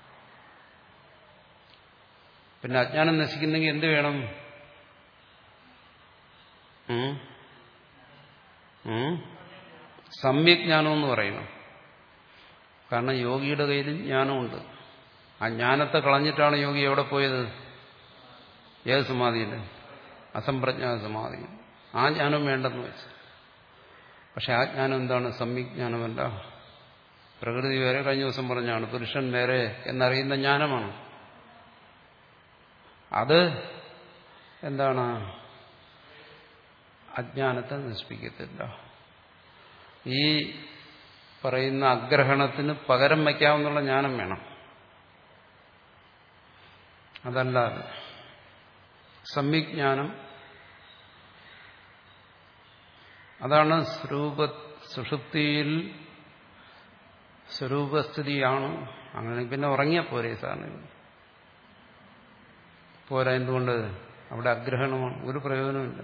പിന്നെ അജ്ഞാനം നശിക്കുന്നെങ്കിൽ എന്ത് വേണം? സമ്യജ്ഞാനം എന്ന് പറയണം. കാരണം യോഗിയുടെ കയ്യിലും ജ്ഞാനമുണ്ട്. ആ ജ്ഞാനത്തെ കളഞ്ഞിട്ടാണ് യോഗി എവിടെ പോയത്? ഏത് സമാധിയിൽ? അസംപ്രജ്ഞാത സമാധിയിൽ. ആ ജ്ഞാനം വേണ്ടെന്ന് വെച്ച്. പക്ഷെ ആ ജ്ഞാനം എന്താണ്? സമ്യജ്ഞാനമല്ല. പ്രകൃതി വേറെ, കഴിഞ്ഞ ദിവസം പറഞ്ഞാണ് പുരുഷൻ വേറെ എന്നറിയുന്ന ജ്ഞാനമാണ്. അത് എന്താണ്? അജ്ഞാനത്തെ നശിപ്പിക്കത്തില്ല. ഈ പറയുന്ന അഗ്രഹണത്തിന് പകരം വയ്ക്കാവുന്ന ജ്ഞാനം വേണം. അതല്ലാതെ സമ്യജ്ഞാനം, അതാണ് സ്വരൂപ സുഷുപ്തിയിൽ സ്വരൂപസ്ഥിതിയാണ്. അങ്ങനെ പിന്നെ ഉറങ്ങിയാൽ പോരെ സാറിന്? പോരാ. എന്തുകൊണ്ട്? അവിടെ അഗ്രഹണമാണ്, ഒരു പ്രയോജനമില്ല.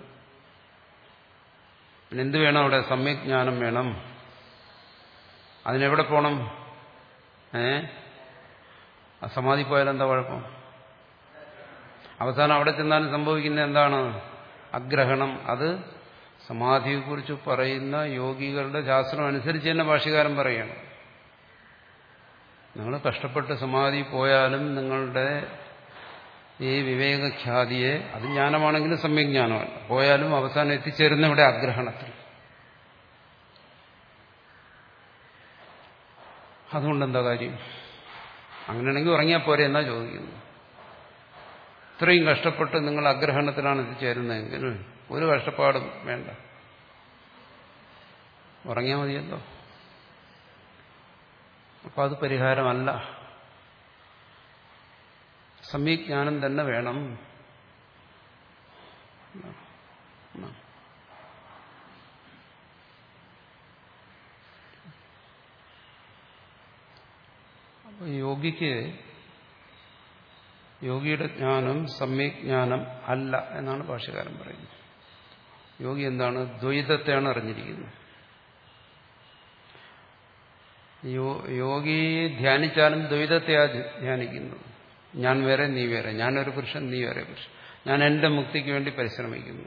പിന്നെ എന്ത് വേണം അവിടെ? സമ്യക് ജ്ഞാനം വേണം. അതിനെവിടെ പോണം? ഏ സമാധി പോയാൽ എന്താ കുഴപ്പം? അവസാനം അവിടെ ചെന്നാലും സംഭവിക്കുന്ന എന്താണ്? അഗ്രഹണം. അത് സമാധിയെക്കുറിച്ച് പറയുന്ന യോഗികളുടെ ശാസ്ത്രം അനുസരിച്ച് തന്നെ ഭാഷ്യകാരൻ പറയുകയാണ്. നിങ്ങൾ കഷ്ടപ്പെട്ട് സമാധി പോയാലും നിങ്ങളുടെ ഈ വിവേകഖ്യാതിയെ, അത് ജ്ഞാനമാണെങ്കിലും സമ്യജ്ഞാനമല്ല, പോയാലും അവസാനം എത്തിച്ചേരുന്ന ഇവിടെ അഗ്രഹണത്തിൽ. അതുകൊണ്ടെന്താ കാര്യം? അങ്ങനെയാണെങ്കിൽ ഉറങ്ങിയാൽ പോരെ എന്നാ ചോദിക്കുന്നു. ഇത്രയും കഷ്ടപ്പെട്ട് നിങ്ങൾ അഗ്രഹണത്തിലാണ് എത്തിച്ചേരുന്നതെങ്കിൽ ഒരു കഷ്ടപ്പാടും വേണ്ട, ഉറങ്ങിയാൽ മതിയല്ലോ. അപ്പൊ അത് പരിഹാരമല്ല. സമ്യജ്ഞാനം തന്നെ വേണം. അപ്പൊ യോഗിക്ക് യോഗിയുടെ ജ്ഞാനം സമ്യജ്ഞാനം അല്ല എന്നാണ് ഭാഷ്യകാരൻ പറയുന്നത്. യോഗി എന്താണ്? ദ്വൈതത്തെയാണ് അറിഞ്ഞിരിക്കുന്നത്. യോഗി ധ്യാനിച്ചാലും ദ്വൈതത്തെയാ ധ്യാനിക്കുന്നത്. ഞാൻ വേറെ, നീ വേറെ, ഞാനൊരു പുരുഷൻ, നീ വേറെ പുരുഷൻ. ഞാൻ എന്റെ മുക്തിക്ക് വേണ്ടി പരിശ്രമിക്കുന്നു.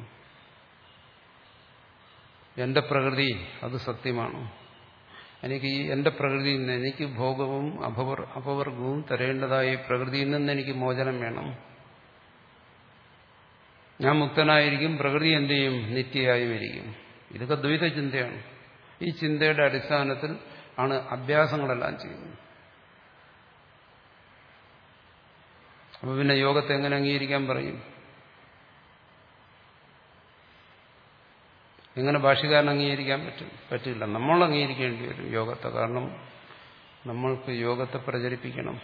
എന്റെ പ്രകൃതി അത് സത്യമാണ്. എനിക്ക് ഈ എന്റെ പ്രകൃതിയിൽ നിന്ന് എനിക്ക് ഭോഗവും അപവർ അപവർഗവും തരേണ്ടതായ ഈ പ്രകൃതിയിൽ നിന്ന് എനിക്ക് മോചനം വേണം. ഞാൻ മുക്തനായിരിക്കും, പ്രകൃതി എന്ത് ചെയ്യും? നിത്യയായും ഇരിക്കും. ഇതൊക്കെ ദ്വൈത ചിന്തയാണ്. ഈ ചിന്തയുടെ അടിസ്ഥാനത്തിൽ ആണ് അഭ്യാസങ്ങളെല്ലാം ചെയ്യുന്നത്. അപ്പൊ പിന്നെ യോഗത്തെ എങ്ങനെ അംഗീകരിക്കാൻ പറയും? എങ്ങനെ ഭാഷ്യകാരൻ അംഗീകരിക്കാൻ പറ്റും? പറ്റില്ല. നമ്മൾ അംഗീകരിക്കേണ്ടി വരും യോഗത്തെ. കാരണം നമ്മൾക്ക് യോഗത്തെ പ്രചരിപ്പിക്കണം.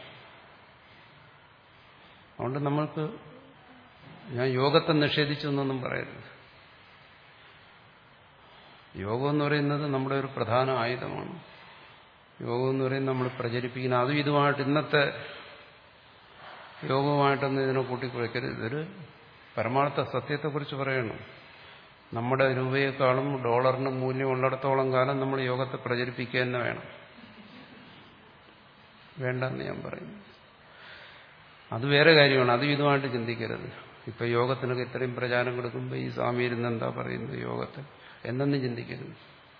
അതുകൊണ്ട് നമ്മൾക്ക് ഞാൻ യോഗത്തെ നിഷേധിച്ചു എന്നൊന്നും പറയരുത്. യോഗം എന്ന് പറയുന്നത് നമ്മുടെ ഒരു പ്രധാന ആയുധമാണ്. യോഗം എന്ന് പറയുന്നത് നമ്മൾ പ്രചരിപ്പിക്കുന്ന, അതും ഇതുമായിട്ട് ഇന്നത്തെ യോഗവുമായിട്ടൊന്നും ഇതിനെ കൂട്ടിക്കുഴയ്ക്കരുത്. ഇതൊരു പരമാർത്ഥ സത്യത്തെക്കുറിച്ച് പറയണം. നമ്മുടെ രൂപയെക്കാളും ഡോളറിന് മൂല്യം ഉള്ളിടത്തോളം കാലം നമ്മൾ യോഗത്തെ പ്രചരിപ്പിക്കുക തന്നെ വേണം. വേണ്ടെന്ന് ഞാൻ പറയുന്നു. അത് വേറെ കാര്യമാണ്. അതും ഇതുമായിട്ട് ചിന്തിക്കരുത്. ഇപ്പൊ യോഗത്തിനൊക്കെ ഇത്രയും പ്രചാരം കൊടുക്കുമ്പോൾ ഈ സ്വാമി ഇരുന്ന് എന്താ പറയുന്നത് യോഗത്തിൽ എന്നൊന്നും ചിന്തിക്കരുത്.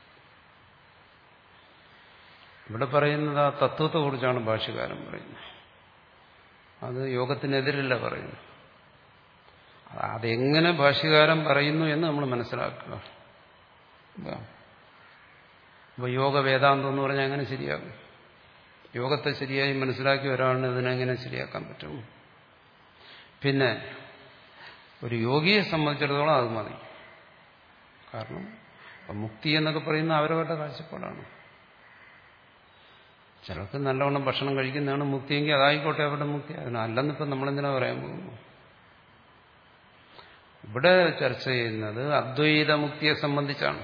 ഇവിടെ പറയുന്നത് ആ തത്വത്തെക്കുറിച്ചാണ് ഭാഷ്യകാരൻ പറയുന്നത്. അത് യോഗത്തിനെതിരല്ല പറയുന്നത്. അതെങ്ങനെ ഭാഷ്യകാരൻ പറയുന്നു എന്ന് നമ്മൾ മനസ്സിലാക്കുക. അപ്പൊ യോഗ വേദാന്തം എന്ന് പറഞ്ഞാൽ എങ്ങനെ ശരിയാകും? യോഗത്തെ ശരിയായി മനസ്സിലാക്കി ഒരാളിന് ഇതിനെങ്ങനെ ശരിയാക്കാൻ പറ്റും? പിന്നെ ഒരു യോഗിയെ സംബന്ധിച്ചിടത്തോളം അത് മതി. കാരണം മുക്തി എന്നൊക്കെ പറയുന്ന അവരവരുടെ കാഴ്ചപ്പാടാണ്. ചിലർക്ക് നല്ലവണ്ണം ഭക്ഷണം കഴിക്കുന്നതാണ് മുക്തിയെങ്കിൽ അതായിക്കോട്ടെ അവരുടെ മുക്തി. അതിനല്ലെന്നിപ്പം നമ്മളെന്തിനാ പറയാൻ പോകുന്നു? ഇവിടെ ചർച്ച ചെയ്യുന്നത് അദ്വൈത മുക്തിയെ സംബന്ധിച്ചാണ്.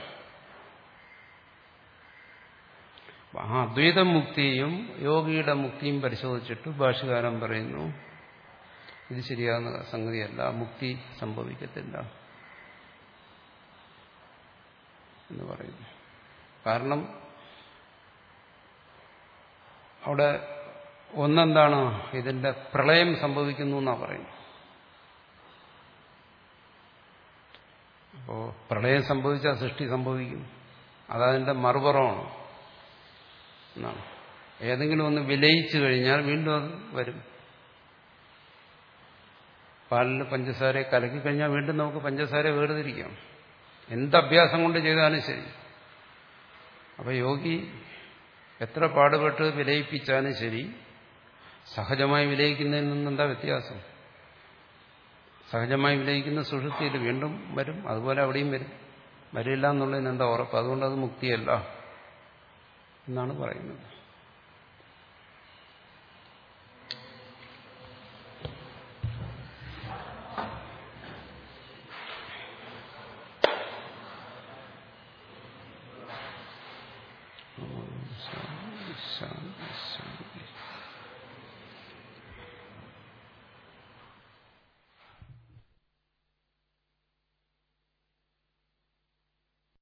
ആ അദ്വൈത മുക്തിയും യോഗിയുടെ മുക്തിയും പരിശോധിച്ചിട്ട് ഭാഷ്യകാരൻ പറയുന്നു ഇത് ശരിയാകുന്ന സംഗതിയല്ല, മുക്തി സംഭവിക്കത്തില്ല എന്ന് പറയുന്നു. കാരണം അവിടെ ഒന്നെന്താണ്? ഇതിന്റെ പ്രളയം സംഭവിക്കുന്നു എന്നാണ് പറയുന്നത്. അപ്പോ പ്രളയം സംഭവിച്ചാൽ സൃഷ്ടി സംഭവിക്കും. അതതിന്റെ മറുപുറമാണ് എന്നാണ്. ഏതെങ്കിലും ഒന്ന് വിലയിച്ചു കഴിഞ്ഞാൽ വീണ്ടും അത് വരും. പാലിൽ പഞ്ചസാരയെ കലക്കി കഴിഞ്ഞാൽ വീണ്ടും നമുക്ക് പഞ്ചസാര വേർതിരിക്കാം. എന്തഭ്യാസം കൊണ്ട് ചെയ്താലും ശരി. അപ്പൊ യോഗി എത്ര പാടുപെട്ട് വിലയിപ്പിച്ചാലും ശരി, സഹജമായി വിലയിക്കുന്നതിൽ നിന്നെന്താ വ്യത്യാസം? സഹജമായി വിലയിക്കുന്ന സുഷുപ്തിയിൽ വീണ്ടും വരും, അതുപോലെ അവിടെയും വരും. വരില്ല എന്നുള്ളതിന് എന്താ ഉറപ്പ്? അതുകൊണ്ട് അത് മുക്തിയല്ല എന്നാണ് പറയുന്നത്.